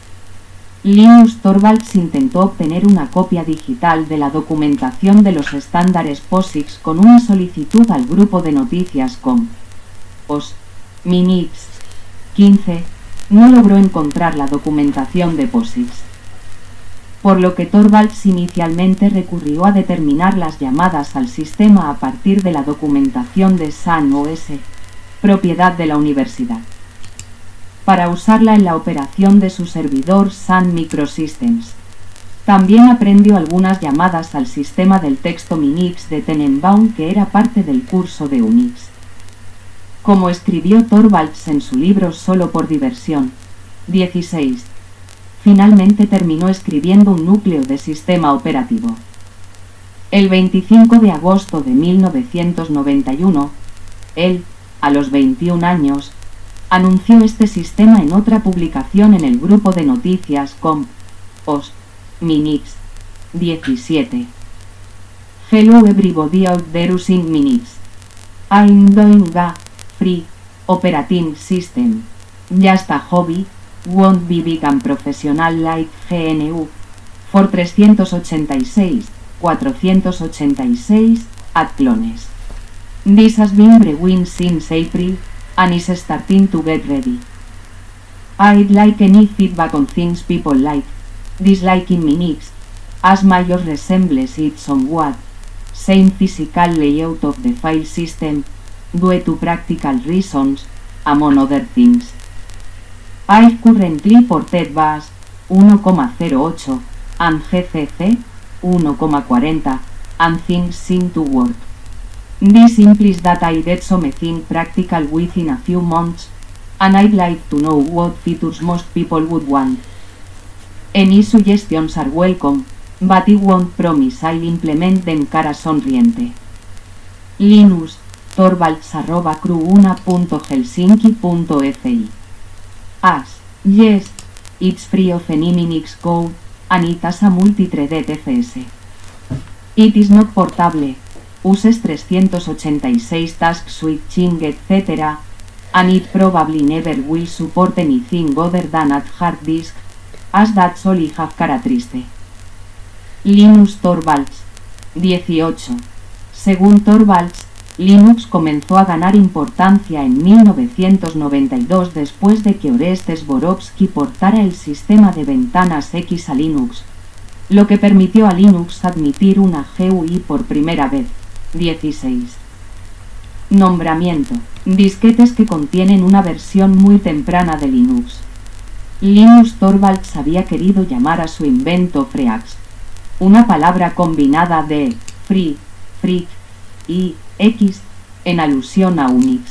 Linus Torvalds intentó obtener una copia digital de la documentación de los estándares POSIX con una solicitud al grupo de noticias com. Os. Minix. quince. No logró encontrar la documentación de POSIX, por lo que Torvalds inicialmente recurrió a determinar las llamadas al sistema a partir de la documentación de Sun O S, propiedad de la universidad, para usarla en la operación de su servidor Sun Microsystems. También aprendió algunas llamadas al sistema del texto Minix de Tannenbaum que era parte del curso de Unix. Como escribió Torvalds en su libro Solo por diversión, dieciséis, finalmente terminó escribiendo un núcleo de sistema operativo. El veinticinco de agosto de mil novecientos noventa y uno, él, a los veintiún años, anunció este sistema en otra publicación en el grupo de noticias com. Os. Minix. diecisiete. Hello everybody out there using Minix. I'm doing a free operating system. Just a hobby, won't be big and professional like G N U. For trescientos ochenta y seis, cuatrocientos ochenta y seis, add clones. This has been brewing since April, and is starting to get ready. I'd like any feedback on things people like, disliking Minix, as major resembles it somewhat, same physical layout of the file system, due to practical reasons, among other things. I've currently ported Bash uno coma cero ocho and G C C uno coma cuarenta, and things seem to work. This implies that I get something practical within a few months, and I'd like to know what features most people would want. Any suggestions are welcome, but I won't promise I'll implement them cara sonriente. Linus Torvalds arroba cruna punto helsinki punto fi. As, yes, it's free of any Minix code, and it has a multi-threaded F S. It is not portable, uses trescientos ochenta y seis task switching et cetera, and it probably never will support anything other than at hard disk, as that's all I have cara triste. Linus Torvalds. dieciocho. Según Torvalds, Linux comenzó a ganar importancia en mil novecientos noventa y dos después de que Orest Zborowski portara el sistema de ventanas X a Linux, lo que permitió a Linux admitir una G U I por primera vez. dieciséis. Nombramiento. Disquetes que contienen una versión muy temprana de Linux. Linus Torvalds había querido llamar a su invento FreeAX, una palabra combinada de free, freak y X, en alusión a Unix.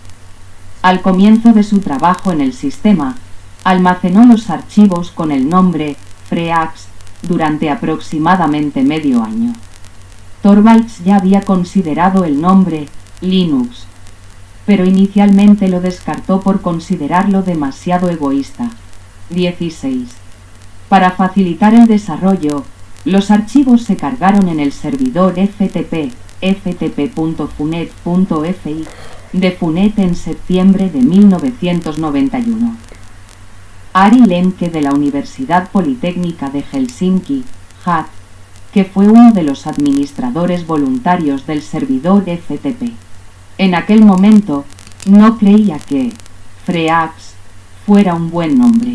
Al comienzo de su trabajo en el sistema, almacenó los archivos con el nombre FreeAX durante aproximadamente medio año. Torvalds ya había considerado el nombre Linux, pero inicialmente lo descartó por considerarlo demasiado egoísta. dieciséis. Para facilitar el desarrollo, los archivos se cargaron en el servidor F T P, f t p punto funet punto f i, de Funet en septiembre de mil novecientos noventa y uno. Ari Lemke de la Universidad Politécnica de Helsinki, H A T, que fue uno de los administradores voluntarios del servidor F T P. En aquel momento, no creía que FreeAX fuera un buen nombre.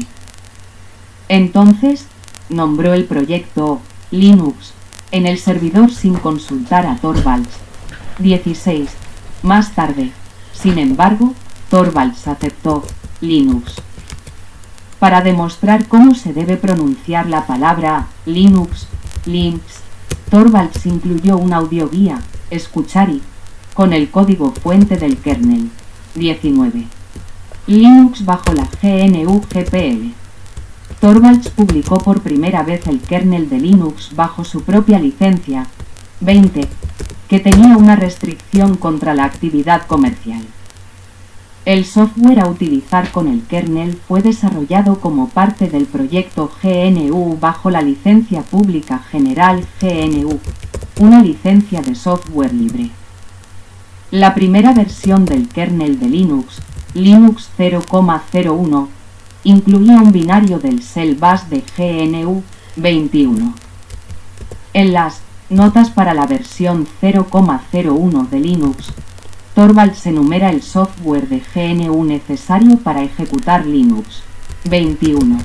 Entonces, nombró el proyecto Linux en el servidor sin consultar a Torvalds. dieciséis. Más tarde, sin embargo, Torvalds aceptó Linux. Para demostrar cómo se debe pronunciar la palabra Linux, Linux, Torvalds incluyó una audioguía, Escuchari, con el código fuente del kernel. diecinueve. Linux bajo la G N U G P L. Torvalds publicó por primera vez el kernel de Linux bajo su propia licencia, veinte, que tenía una restricción contra la actividad comercial. El software a utilizar con el kernel fue desarrollado como parte del proyecto G N U bajo la licencia pública general G N U, una licencia de software libre. La primera versión del kernel de Linux, Linux cero punto cero uno, incluía un binario del Shell Bus de G N U veintiuno. En las notas para la versión cero punto cero uno de Linux, Torvalds enumera el software de G N U necesario para ejecutar Linux. veintiuno.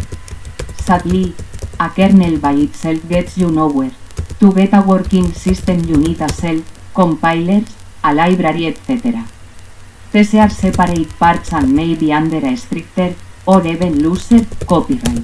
Sadly, a kernel by itself gets you nowhere. To get a working system you need a shell, compilers, a library, et cetera. These are separate parts and may be under a stricter, or even looser, copyright.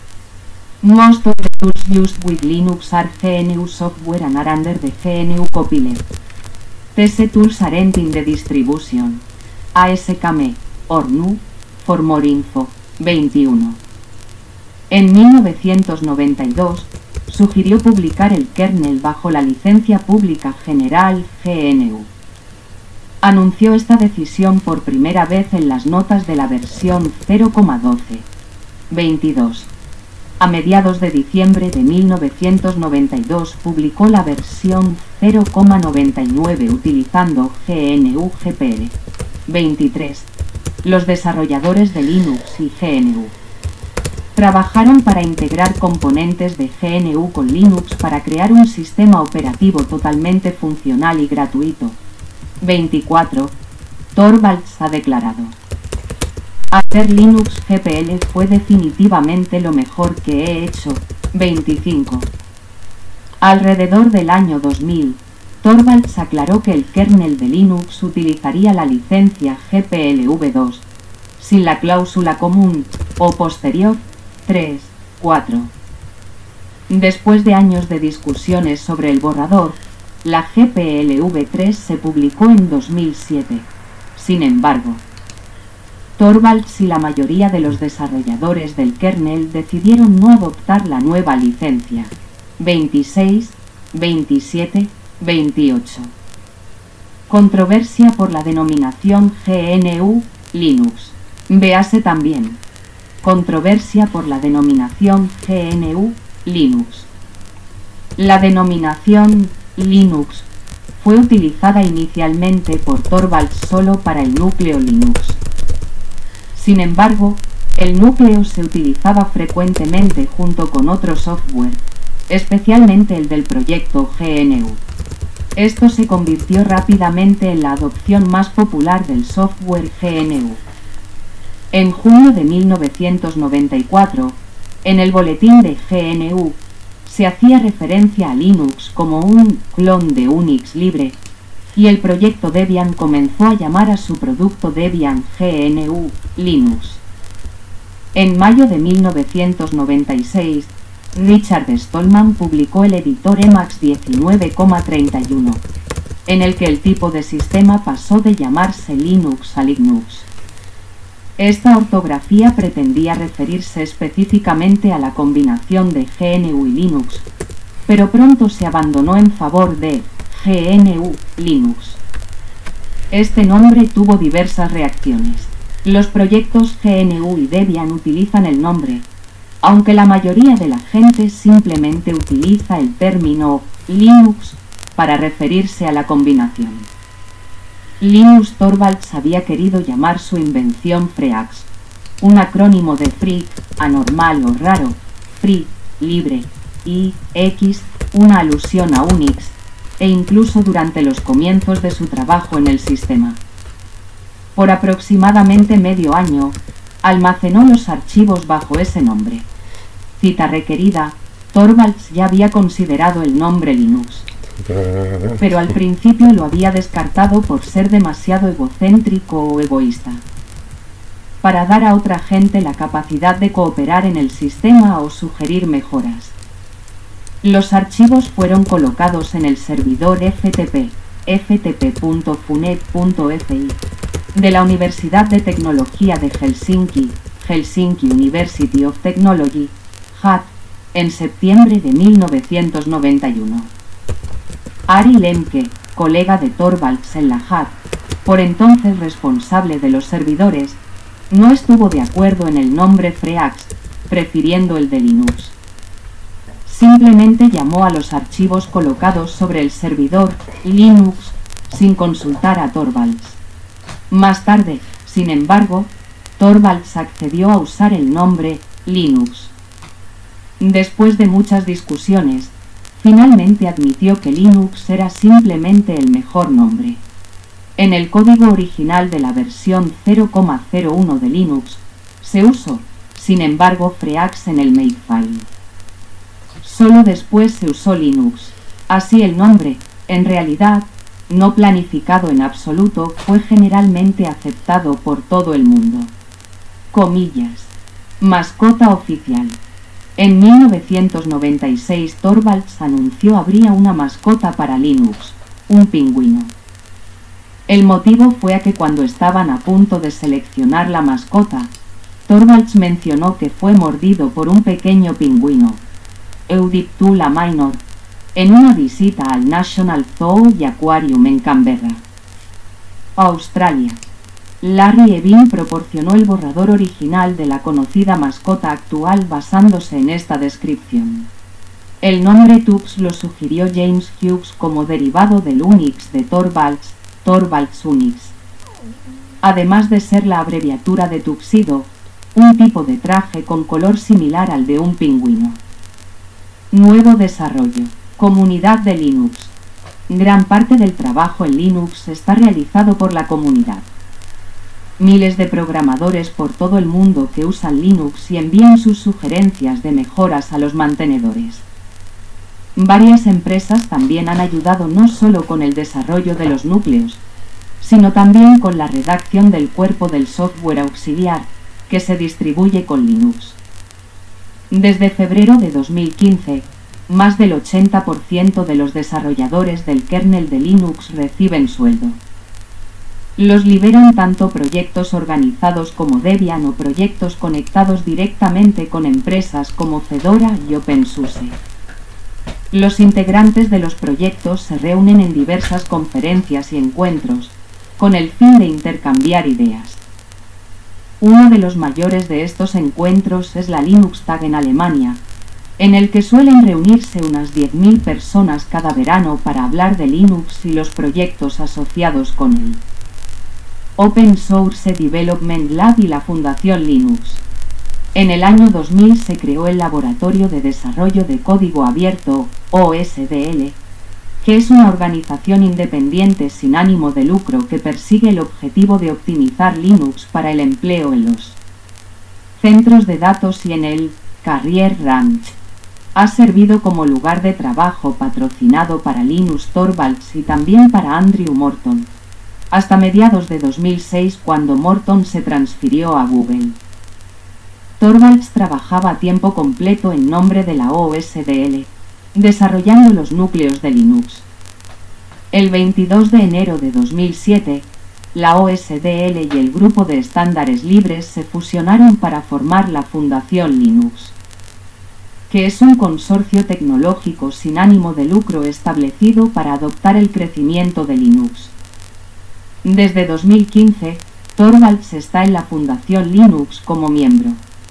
Most of the tools used with Linux are G N U software and are under the G N U copyleft. These tools aren't in the distribution. A S K M, or N U, for more info. veintiuno. En mil novecientos noventa y dos, sugirió publicar el kernel bajo la licencia pública general G N U. Anunció esta decisión por primera vez en las notas de la versión cero punto doce. veintidós. A mediados de diciembre de mil novecientos noventa y dos publicó la versión cero punto noventa y nueve utilizando G N U G P L. veintitrés. Los desarrolladores de Linux y G N U trabajaron para integrar componentes de G N U con Linux para crear un sistema operativo totalmente funcional y gratuito. veinticuatro. Torvalds ha declarado: hacer Linux G P L fue definitivamente lo mejor que he hecho. veinticinco. Alrededor del año dos mil, Torvalds aclaró que el kernel de Linux utilizaría la licencia G P L v dos, sin la cláusula común, o posterior, tres, cuatro. Después de años de discusiones sobre el borrador, la G P L v tres se publicó en dos mil siete. Sin embargo, Torvalds y la mayoría de los desarrolladores del kernel decidieron no adoptar la nueva licencia. veintiséis, veintisiete, veintiocho. Controversia por la denominación G N U Linux. Véase también: controversia por la denominación G N U Linux. La denominación Linux fue utilizada inicialmente por Torvalds solo para el núcleo Linux. Sin embargo, el núcleo se utilizaba frecuentemente junto con otro software, especialmente el del proyecto G N U. Esto se convirtió rápidamente en la adopción más popular del software G N U. En junio de mil novecientos noventa y cuatro, en el boletín de G N U, se hacía referencia a Linux como un clon de Unix libre, y el proyecto Debian comenzó a llamar a su producto Debian G N U Linux. En mayo de mil novecientos noventa y seis, Richard Stallman publicó el editor Emacs diecinueve coma treinta y uno, en el que el tipo de sistema pasó de llamarse Linux a Linux. Esta ortografía pretendía referirse específicamente a la combinación de G N U y Linux, pero pronto se abandonó en favor de G N U Linux. Este nombre tuvo diversas reacciones. Los proyectos G N U y Debian utilizan el nombre, aunque la mayoría de la gente simplemente utiliza el término Linux para referirse a la combinación. Linus Torvalds había querido llamar su invención FreeAX, un acrónimo de Free, anormal o raro, Free, libre, y X, una alusión a Unix, e incluso durante los comienzos de su trabajo en el sistema. Por aproximadamente medio año, almacenó los archivos bajo ese nombre. Cita requerida, Torvalds ya había considerado el nombre Linux, pero al principio lo había descartado por ser demasiado egocéntrico o egoísta. Para dar a otra gente la capacidad de cooperar en el sistema o sugerir mejoras. Los archivos fueron colocados en el servidor F T P, f t p punto funet punto f i, de la Universidad de Tecnología de Helsinki, Helsinki University of Technology, H A T, en septiembre de mil novecientos noventa y uno. Ari Lemke, colega de Torvalds en la H A T, por entonces responsable de los servidores, no estuvo de acuerdo en el nombre FreeAX, prefiriendo el de Linux. Simplemente llamó a los archivos colocados sobre el servidor Linux, sin consultar a Torvalds. Más tarde, sin embargo, Torvalds accedió a usar el nombre Linux. Después de muchas discusiones, finalmente admitió que Linux era simplemente el mejor nombre. En el código original de la versión cero punto cero uno de Linux, se usó, sin embargo, FreeAX en el makefile. Solo después se usó Linux. Así el nombre, en realidad, no planificado en absoluto, fue generalmente aceptado por todo el mundo. Comillas. Mascota oficial. En mil novecientos noventa y seis Torvalds anunció habría una mascota para Linux, un pingüino. El motivo fue a que cuando estaban a punto de seleccionar la mascota, Torvalds mencionó que fue mordido por un pequeño pingüino, Eudiptula minor, en una visita al National Zoo y Aquarium en Canberra, Australia. Larry Evin proporcionó el borrador original de la conocida mascota actual basándose en esta descripción. El nombre Tux lo sugirió James Hughes como derivado del Unix de Torvalds, Torvalds Unix. Además de ser la abreviatura de tuxedo, un tipo de traje con color similar al de un pingüino. Nuevo desarrollo. Comunidad de Linux. Gran parte del trabajo en Linux está realizado por la comunidad. Miles de programadores por todo el mundo que usan Linux y envían sus sugerencias de mejoras a los mantenedores. Varias empresas también han ayudado no solo con el desarrollo de los núcleos, sino también con la redacción del cuerpo del software auxiliar, que se distribuye con Linux. Desde febrero de dos mil quince, más del ochenta por ciento de los desarrolladores del kernel de Linux reciben sueldo. Los liberan tanto proyectos organizados como Debian o proyectos conectados directamente con empresas como Fedora y OpenSUSE. Los integrantes de los proyectos se reúnen en diversas conferencias y encuentros, con el fin de intercambiar ideas. Uno de los mayores de estos encuentros es la Linux-Tag en Alemania, en el que suelen reunirse unas diez mil personas cada verano para hablar de Linux y los proyectos asociados con él. Open Source Development Lab y la Fundación Linux. En el año dos mil se creó el Laboratorio de Desarrollo de Código Abierto, O S D L, que es una organización independiente sin ánimo de lucro que persigue el objetivo de optimizar Linux para el empleo en los centros de datos y en el Career Ranch. Ha servido como lugar de trabajo patrocinado para Linus Torvalds y también para Andrew Morton, hasta mediados de dos mil seis cuando Morton se transfirió a Google. Torvalds trabajaba a tiempo completo en nombre de la O S D L, desarrollando los núcleos de Linux. El veintidós de enero de dos mil siete, la O S D L y el grupo de estándares libres se fusionaron para formar la Fundación Linux, que es un consorcio tecnológico sin ánimo de lucro establecido para adoptar el crecimiento de Linux. Desde dos mil quince, Torvalds está en la Fundación Linux como miembro.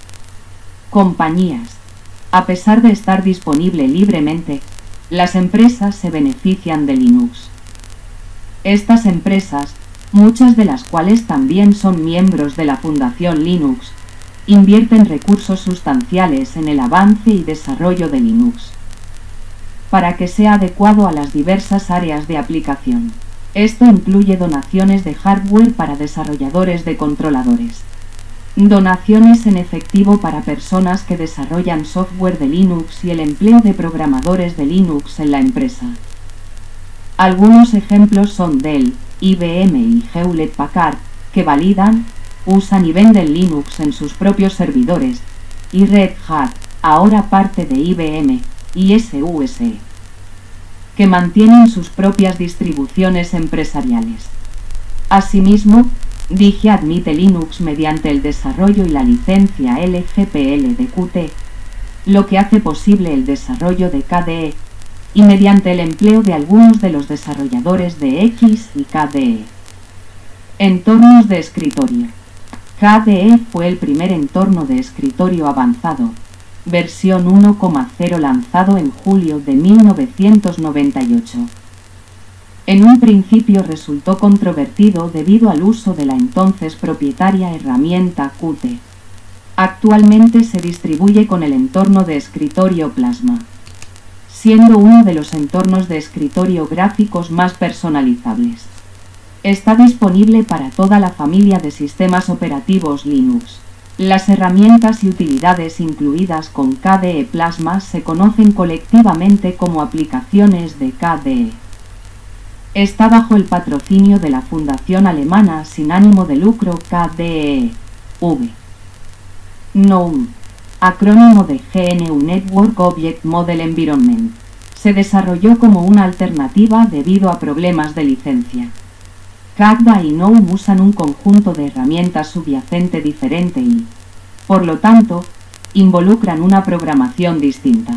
Compañías. A pesar de estar disponible libremente, las empresas se benefician de Linux. Estas empresas, muchas de las cuales también son miembros de la Fundación Linux, invierten recursos sustanciales en el avance y desarrollo de Linux, para que sea adecuado a las diversas áreas de aplicación. Esto incluye donaciones de hardware para desarrolladores de controladores, donaciones en efectivo para personas que desarrollan software de Linux y el empleo de programadores de Linux en la empresa. Algunos ejemplos son Dell, I B M y Hewlett Packard, que validan, usan y venden Linux en sus propios servidores, y Red Hat, ahora parte de I B M, y S U S E, que mantienen sus propias distribuciones empresariales. Asimismo, Digi admite Linux mediante el desarrollo y la licencia L G P L de Qt, lo que hace posible el desarrollo de K D E, y mediante el empleo de algunos de los desarrolladores de X y K D E. Entornos de escritorio. K D E fue el primer entorno de escritorio avanzado, versión uno punto cero lanzado en julio de mil novecientos noventa y ocho. En un principio resultó controvertido debido al uso de la entonces propietaria herramienta Qt. Actualmente se distribuye con el entorno de escritorio Plasma, siendo uno de los entornos de escritorio gráficos más personalizables. Está disponible para toda la familia de sistemas operativos Linux. Las herramientas y utilidades incluidas con K D E Plasma se conocen colectivamente como aplicaciones de K D E. Está bajo el patrocinio de la fundación alemana sin ánimo de lucro K D E V. GNOME, acrónimo de G N U Network Object Model Environment, se desarrolló como una alternativa debido a problemas de licencia. K D A y GNOME usan un conjunto de herramientas subyacente diferente y, por lo tanto, involucran una programación distinta.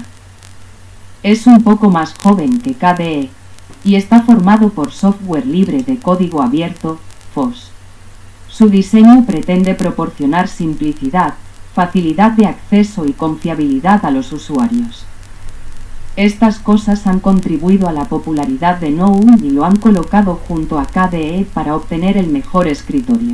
Es un poco más joven que K D E, y está formado por software libre de código abierto, F O S. Su diseño pretende proporcionar simplicidad, facilidad de acceso y confiabilidad a los usuarios. Estas cosas han contribuido a la popularidad de GNOME y lo han colocado junto a K D E para obtener el mejor escritorio.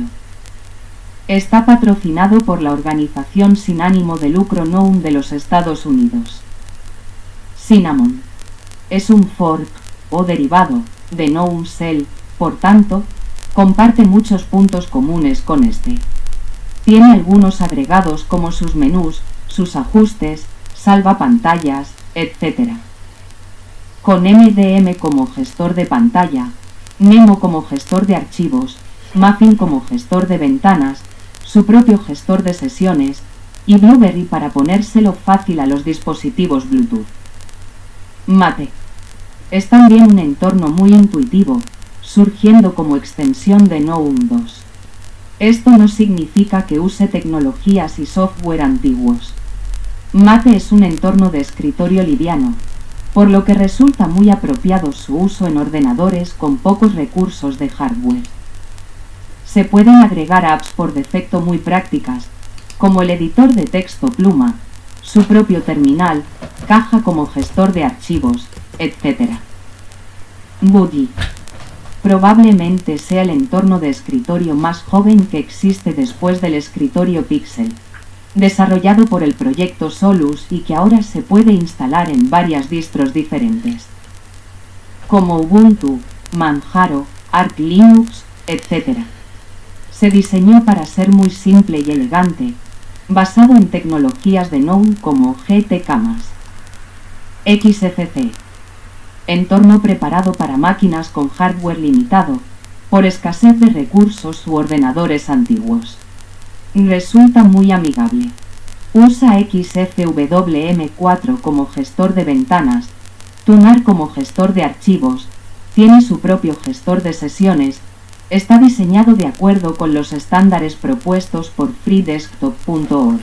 Está patrocinado por la organización sin ánimo de lucro GNOME de los Estados Unidos. Cinnamon es un fork o derivado de GNOME Shell, por tanto, comparte muchos puntos comunes con este. Tiene algunos agregados como sus menús, sus ajustes, salvapantallas, etcétera. Con M D M como gestor de pantalla, Nemo como gestor de archivos, Muffin como gestor de ventanas, su propio gestor de sesiones, y Blueberry para ponérselo fácil a los dispositivos Bluetooth. Mate es también un entorno muy intuitivo, surgiendo como extensión de GNOME dos. Esto no significa que use tecnologías y software antiguos. Mate es un entorno de escritorio liviano, por lo que resulta muy apropiado su uso en ordenadores con pocos recursos de hardware. Se pueden agregar apps por defecto muy prácticas, como el editor de texto Pluma, su propio terminal, caja como gestor de archivos, etcétera. Budgie probablemente sea el entorno de escritorio más joven que existe después del escritorio Pixel, desarrollado por el proyecto Solus y que ahora se puede instalar en varias distros diferentes. como Ubuntu, Manjaro, Arch Linux, etcétera. Se diseñó para ser muy simple y elegante, basado en tecnologías de GNOME como G T K más. X F C. Entorno preparado para máquinas con hardware limitado, por escasez de recursos u ordenadores antiguos. Resulta muy amigable. Usa X F W M cuatro como gestor de ventanas, Tunar como gestor de archivos, tiene su propio gestor de sesiones, está diseñado de acuerdo con los estándares propuestos por free desktop punto org.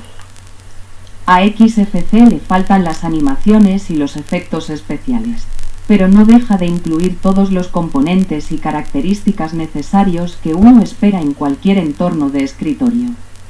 A X F C le faltan las animaciones y los efectos especiales, pero no deja de incluir todos los componentes y características necesarios que uno espera en cualquier entorno de escritorio.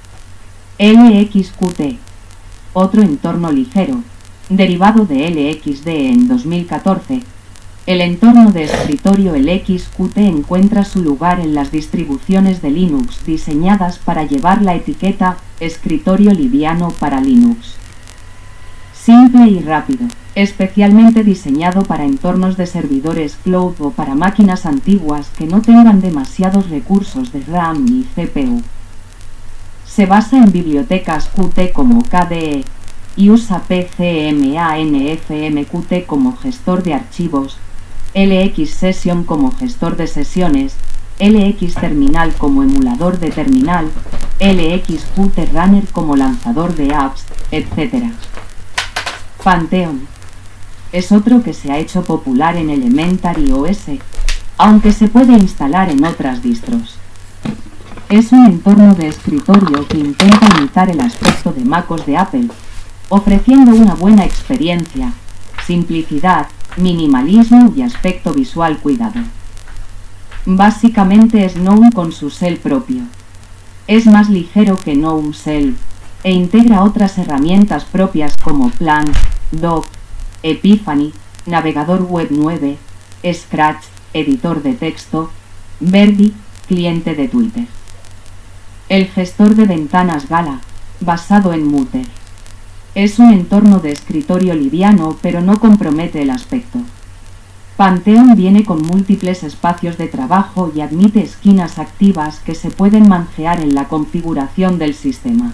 L X Q T. Otro entorno ligero, derivado de L X D en dos mil catorce, el entorno de escritorio L X Q T encuentra su lugar en las distribuciones de Linux diseñadas para llevar la etiqueta escritorio liviano para Linux. Simple y rápido, especialmente diseñado para entornos de servidores cloud o para máquinas antiguas que no tengan demasiados recursos de RAM y C P U. Se basa en bibliotecas Qt como K D E y usa P C M A N F M Qt como gestor de archivos, L X Session como gestor de sesiones, L X Terminal como emulador de terminal, L X Qt Runner como lanzador de apps, etcétera. Pantheon. Es otro que se ha hecho popular en Elementary O S, aunque se puede instalar en otras distros. Es un entorno de escritorio que intenta imitar el aspecto de MacOS de Apple, ofreciendo una buena experiencia, simplicidad, minimalismo y aspecto visual cuidado. Básicamente es GNOME con su shell propio. Es más ligero que GNOME Shell, e integra otras herramientas propias como Plant, Dock, Epiphany, navegador web nueve, Scratch, editor de texto, Verdi, cliente de Twitter. El gestor de ventanas Gala, basado en Mutter. Es un entorno de escritorio liviano, pero no compromete el aspecto. Pantheon viene con múltiples espacios de trabajo y admite esquinas activas que se pueden manjear en la configuración del sistema.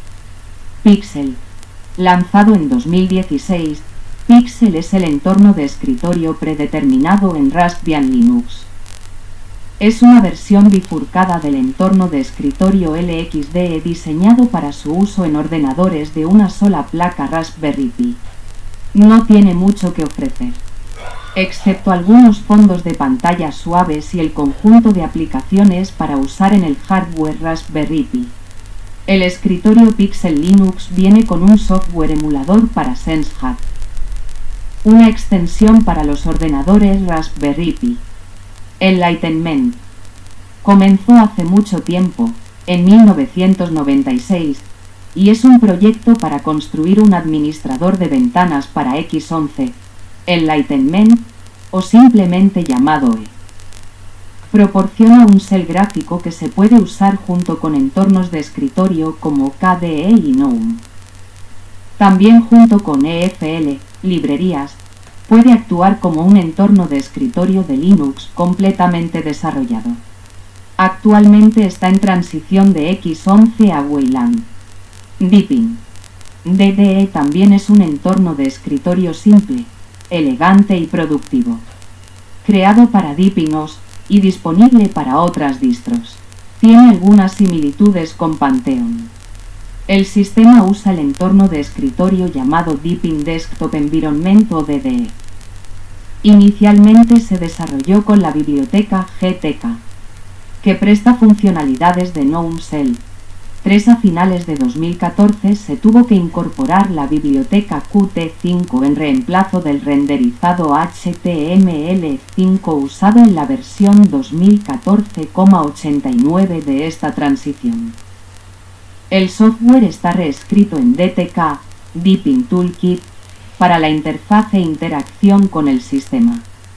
Pixel. Lanzado en dos mil dieciséis, Pixel es el entorno de escritorio predeterminado en Raspbian Linux. Es una versión bifurcada del entorno de escritorio L X D diseñado para su uso en ordenadores de una sola placa Raspberry Pi. No tiene mucho que ofrecer, excepto algunos fondos de pantalla suaves y el conjunto de aplicaciones para usar en el hardware Raspberry Pi. El escritorio Pixel Linux viene con un software emulador para SenseHat, una extensión para los ordenadores Raspberry Pi. Enlightenment. Comenzó hace mucho tiempo, en mil novecientos noventa y seis, y es un proyecto para construir un administrador de ventanas para X once, Enlightenment, o simplemente llamado E. Proporciona un shell gráfico que se puede usar junto con entornos de escritorio como K D E y GNOME. También junto con E F L, librerías, puede actuar como un entorno de escritorio de Linux completamente desarrollado. Actualmente está en transición de X once a Wayland. Deepin. D D E también es un entorno de escritorio simple, elegante y productivo. Creado para Deepin O S y disponible para otras distros. Tiene algunas similitudes con Pantheon. El sistema usa el entorno de escritorio llamado Deepin Desktop Environment o D D E. Inicialmente se desarrolló con la biblioteca G T K, que presta funcionalidades de GNOME Shell. tres A finales de dos mil catorce se tuvo que incorporar la biblioteca Qt cinco en reemplazo del renderizado H T M L cinco usado en la versión dos mil catorce punto ochenta y nueve de esta transición. El software está reescrito en D T K, Deepin Toolkit, para la interfaz e interacción con el sistema.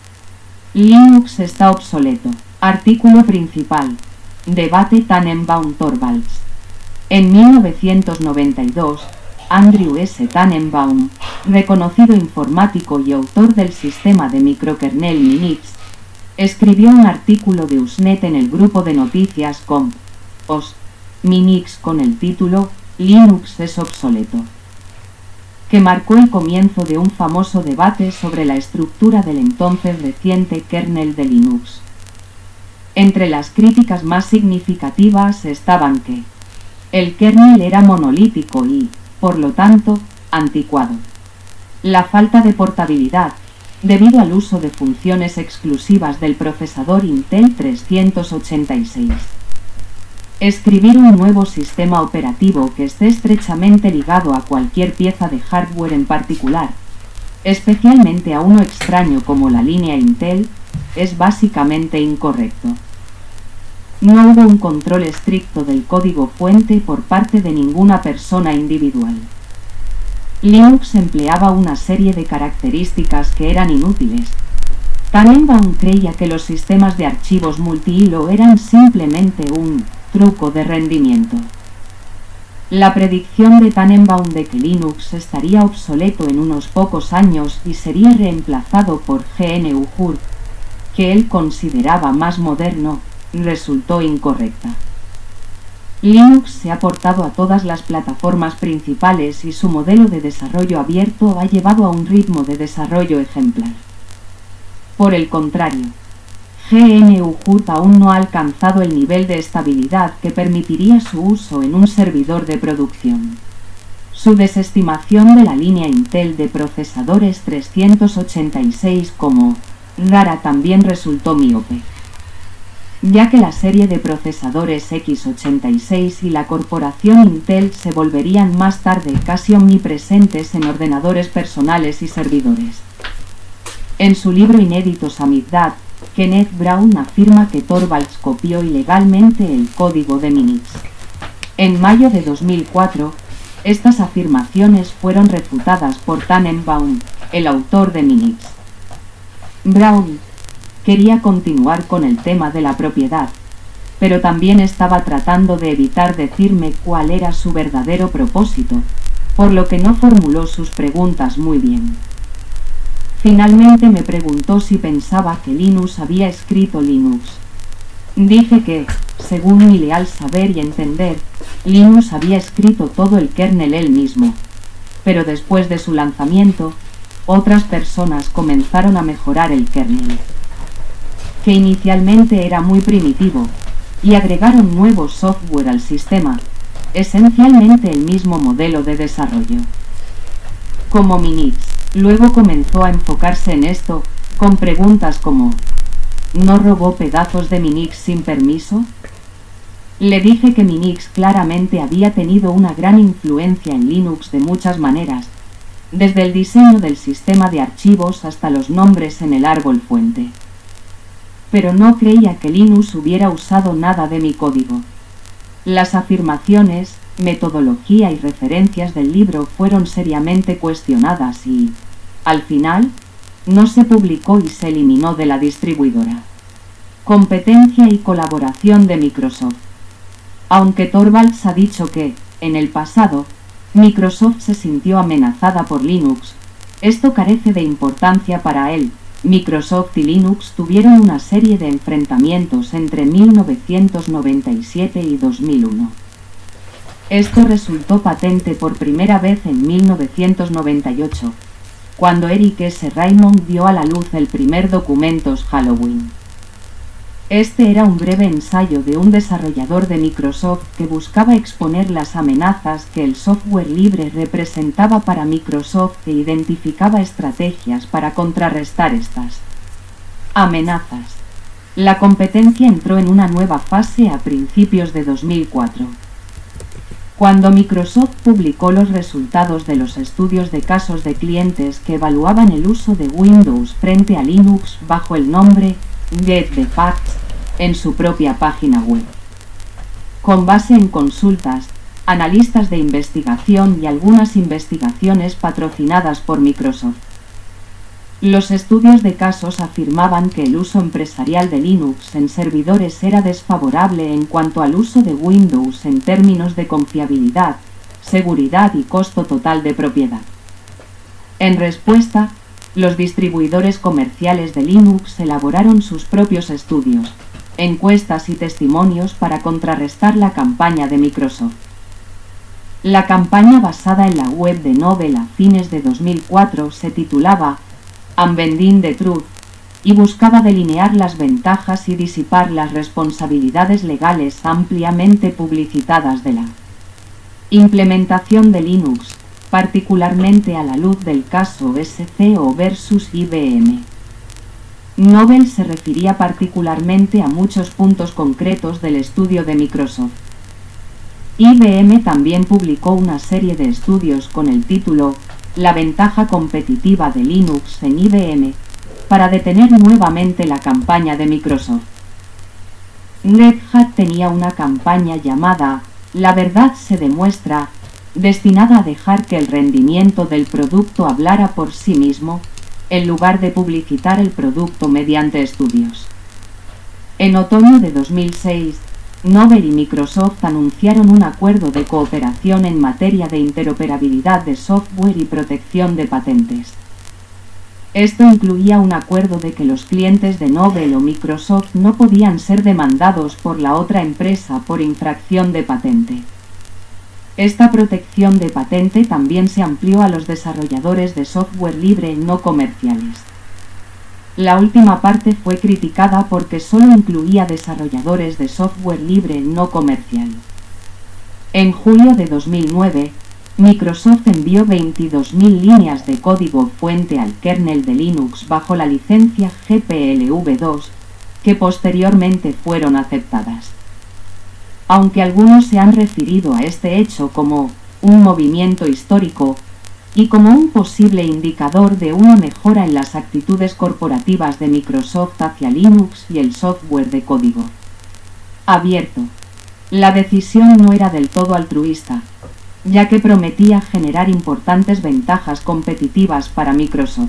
Linux está obsoleto. Artículo principal. Debate Tannenbaum Torvalds. En mil novecientos noventa y dos, Andrew S. Tannenbaum, reconocido informático y autor del sistema de microkernel Minix, escribió un artículo de Usenet en el grupo de noticias com os Minix con el título Linux es obsoleto, que marcó el comienzo de un famoso debate sobre la estructura del entonces reciente kernel de Linux. Entre las críticas más significativas estaban que el kernel era monolítico y, por lo tanto, anticuado. La falta de portabilidad, debido al uso de funciones exclusivas del procesador Intel trescientos ochenta y seis. Escribir un nuevo sistema operativo que esté estrechamente ligado a cualquier pieza de hardware en particular, especialmente a uno extraño como la línea Intel, es básicamente incorrecto. No hubo un control estricto del código fuente por parte de ninguna persona individual. Linux empleaba una serie de características que eran inútiles. Tannenbaum creía que los sistemas de archivos multihilo eran simplemente un truco de rendimiento. La predicción de Tannenbaum de que Linux estaría obsoleto en unos pocos años y sería reemplazado por G N U Hurt, que él consideraba más moderno, resultó incorrecta. Linux se ha portado a todas las plataformas principales y su modelo de desarrollo abierto ha llevado a un ritmo de desarrollo ejemplar. Por el contrario, G N U Hurt aún no ha alcanzado el nivel de estabilidad que permitiría su uso en un servidor de producción. Su desestimación de la línea Intel de procesadores trescientos ochenta y seis como rara también resultó miope, ya que la serie de procesadores equis ochenta y seis y la corporación Intel se volverían más tarde casi omnipresentes en ordenadores personales y servidores. En su libro inédito Samizdat, Kenneth Brown afirma que Torvalds copió ilegalmente el código de Minix. En mayo de dos mil cuatro, estas afirmaciones fueron refutadas por Tannenbaum, el autor de Minix. Brown quería continuar con el tema de la propiedad, pero también estaba tratando de evitar decirme cuál era su verdadero propósito, por lo que no formuló sus preguntas muy bien. Finalmente me preguntó si pensaba que Linus había escrito Linux. Dije que, según mi leal saber y entender, Linus había escrito todo el kernel él mismo, pero después de su lanzamiento, otras personas comenzaron a mejorar el kernel, que inicialmente era muy primitivo, y agregaron nuevo software al sistema, esencialmente el mismo modelo de desarrollo. Como Minix, luego comenzó a enfocarse en esto, con preguntas como ¿no robó pedazos de Minix sin permiso? Le dije que Minix claramente había tenido una gran influencia en Linux de muchas maneras, desde el diseño del sistema de archivos hasta los nombres en el árbol fuente. Pero no creía que Linus hubiera usado nada de mi código. Las afirmaciones, metodología y referencias del libro fueron seriamente cuestionadas y, al final, no se publicó y se eliminó de la distribuidora. Competencia y colaboración de Microsoft. Aunque Torvalds ha dicho que, en el pasado, Microsoft se sintió amenazada por Linux, esto carece de importancia para él. Microsoft y Linux tuvieron una serie de enfrentamientos entre mil novecientos noventa y siete y dos mil uno. Esto resultó patente por primera vez en mil novecientos noventa y ocho, cuando Eric S. Raymond dio a la luz el primer Documentos Halloween. Este era un breve ensayo de un desarrollador de Microsoft que buscaba exponer las amenazas que el software libre representaba para Microsoft e identificaba estrategias para contrarrestar estas amenazas. La competencia entró en una nueva fase a principios de dos mil cuatro. Cuando Microsoft publicó los resultados de los estudios de casos de clientes que evaluaban el uso de Windows frente a Linux bajo el nombre Get the Facts en su propia página web. Con base en consultas, analistas de investigación y algunas investigaciones patrocinadas por Microsoft. Los estudios de casos afirmaban que el uso empresarial de Linux en servidores era desfavorable en cuanto al uso de Windows en términos de confiabilidad, seguridad y costo total de propiedad. En respuesta, los distribuidores comerciales de Linux elaboraron sus propios estudios, encuestas y testimonios para contrarrestar la campaña de Microsoft. La campaña basada en la web de Novell a fines de dos mil cuatro se titulaba Unbending the Truth y buscaba delinear las ventajas y disipar las responsabilidades legales ampliamente publicitadas de la implementación de Linux, particularmente a la luz del caso S C O versus I B M. Novell se refería particularmente a muchos puntos concretos del estudio de Microsoft. I B M también publicó una serie de estudios con el título La ventaja competitiva de Linux en I B M, para detener nuevamente la campaña de Microsoft. Red Hat tenía una campaña llamada La verdad se demuestra, destinada a dejar que el rendimiento del producto hablara por sí mismo, en lugar de publicitar el producto mediante estudios. En otoño de dos mil seis, Novell y Microsoft anunciaron un acuerdo de cooperación en materia de interoperabilidad de software y protección de patentes. Esto incluía un acuerdo de que los clientes de Novell o Microsoft no podían ser demandados por la otra empresa por infracción de patente. Esta protección de patente también se amplió a los desarrolladores de software libre no comerciales. La última parte fue criticada porque solo incluía desarrolladores de software libre no comercial. En julio de dos mil nueve, Microsoft envió veintidós mil líneas de código fuente al kernel de Linux bajo la licencia G P L v dos, que posteriormente fueron aceptadas. Aunque algunos se han referido a este hecho como un movimiento histórico y como un posible indicador de una mejora en las actitudes corporativas de Microsoft hacia Linux y el software de código abierto, la decisión no era del todo altruista, ya que prometía generar importantes ventajas competitivas para Microsoft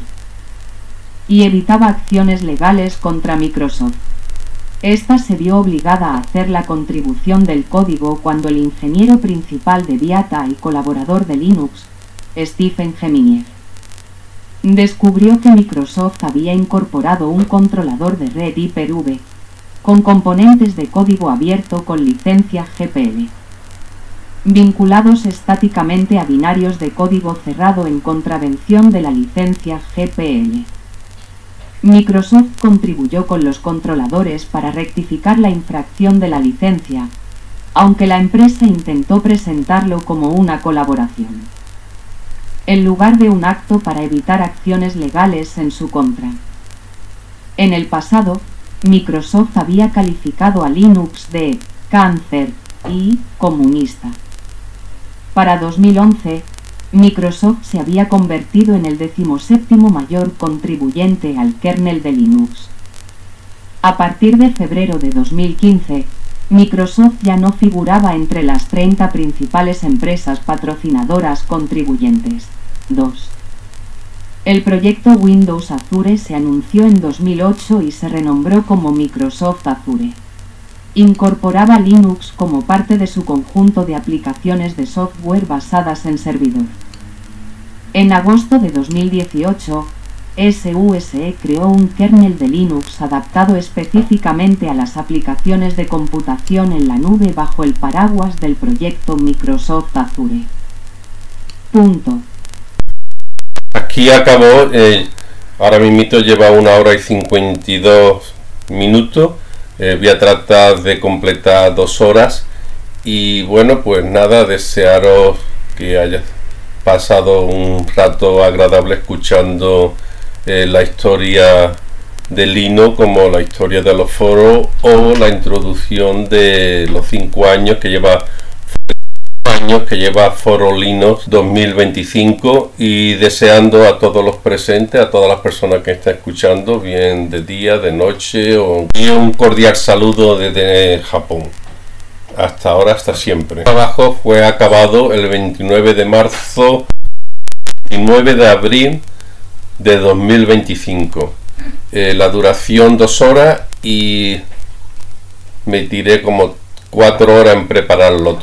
y evitaba acciones legales contra Microsoft. Esta se vio obligada a hacer la contribución del código cuando el ingeniero principal de Viata y colaborador de Linux, Stephen Geminier, descubrió que Microsoft había incorporado un controlador de red Hyper-V con componentes de código abierto con licencia G P L, vinculados estáticamente a binarios de código cerrado en contravención de la licencia G P L. Microsoft contribuyó con los controladores para rectificar la infracción de la licencia, aunque la empresa intentó presentarlo como una colaboración, en lugar de un acto para evitar acciones legales en su contra. En el pasado, Microsoft había calificado a Linux de cáncer y comunista. Para dos mil once, Microsoft se había convertido en el decimoséptimo mayor contribuyente al kernel de Linux. A partir de febrero de dos mil quince, Microsoft ya no figuraba entre las treinta principales empresas patrocinadoras contribuyentes. dos. El proyecto Windows Azure se anunció en dos mil ocho y se renombró como Microsoft Azure. Incorporaba Linux como parte de su conjunto de aplicaciones de software basadas en servidor. En agosto de dos mil dieciocho, S U S E creó un kernel de Linux adaptado específicamente a las aplicaciones de computación en la nube bajo el paraguas del proyecto Microsoft Azure. Punto.
Aquí acabó, eh, ahora mismo lleva una hora y cincuenta y dos minutos. Eh, voy a tratar de completar dos horas y bueno, pues nada, desearos que hayas pasado un rato agradable escuchando eh, la historia de Linux, como la historia de los foros o la introducción de los cinco años que lleva años que lleva Foro Linux dos mil veinticinco, y deseando a todos los presentes, a todas las personas que están escuchando, bien de día, de noche, o un cordial saludo desde Japón. Hasta ahora, hasta siempre. El trabajo fue acabado el veintinueve de marzo, veintinueve de abril de dos mil veinticinco. Eh, la duración dos horas y me tiré como cuatro horas en prepararlo todo.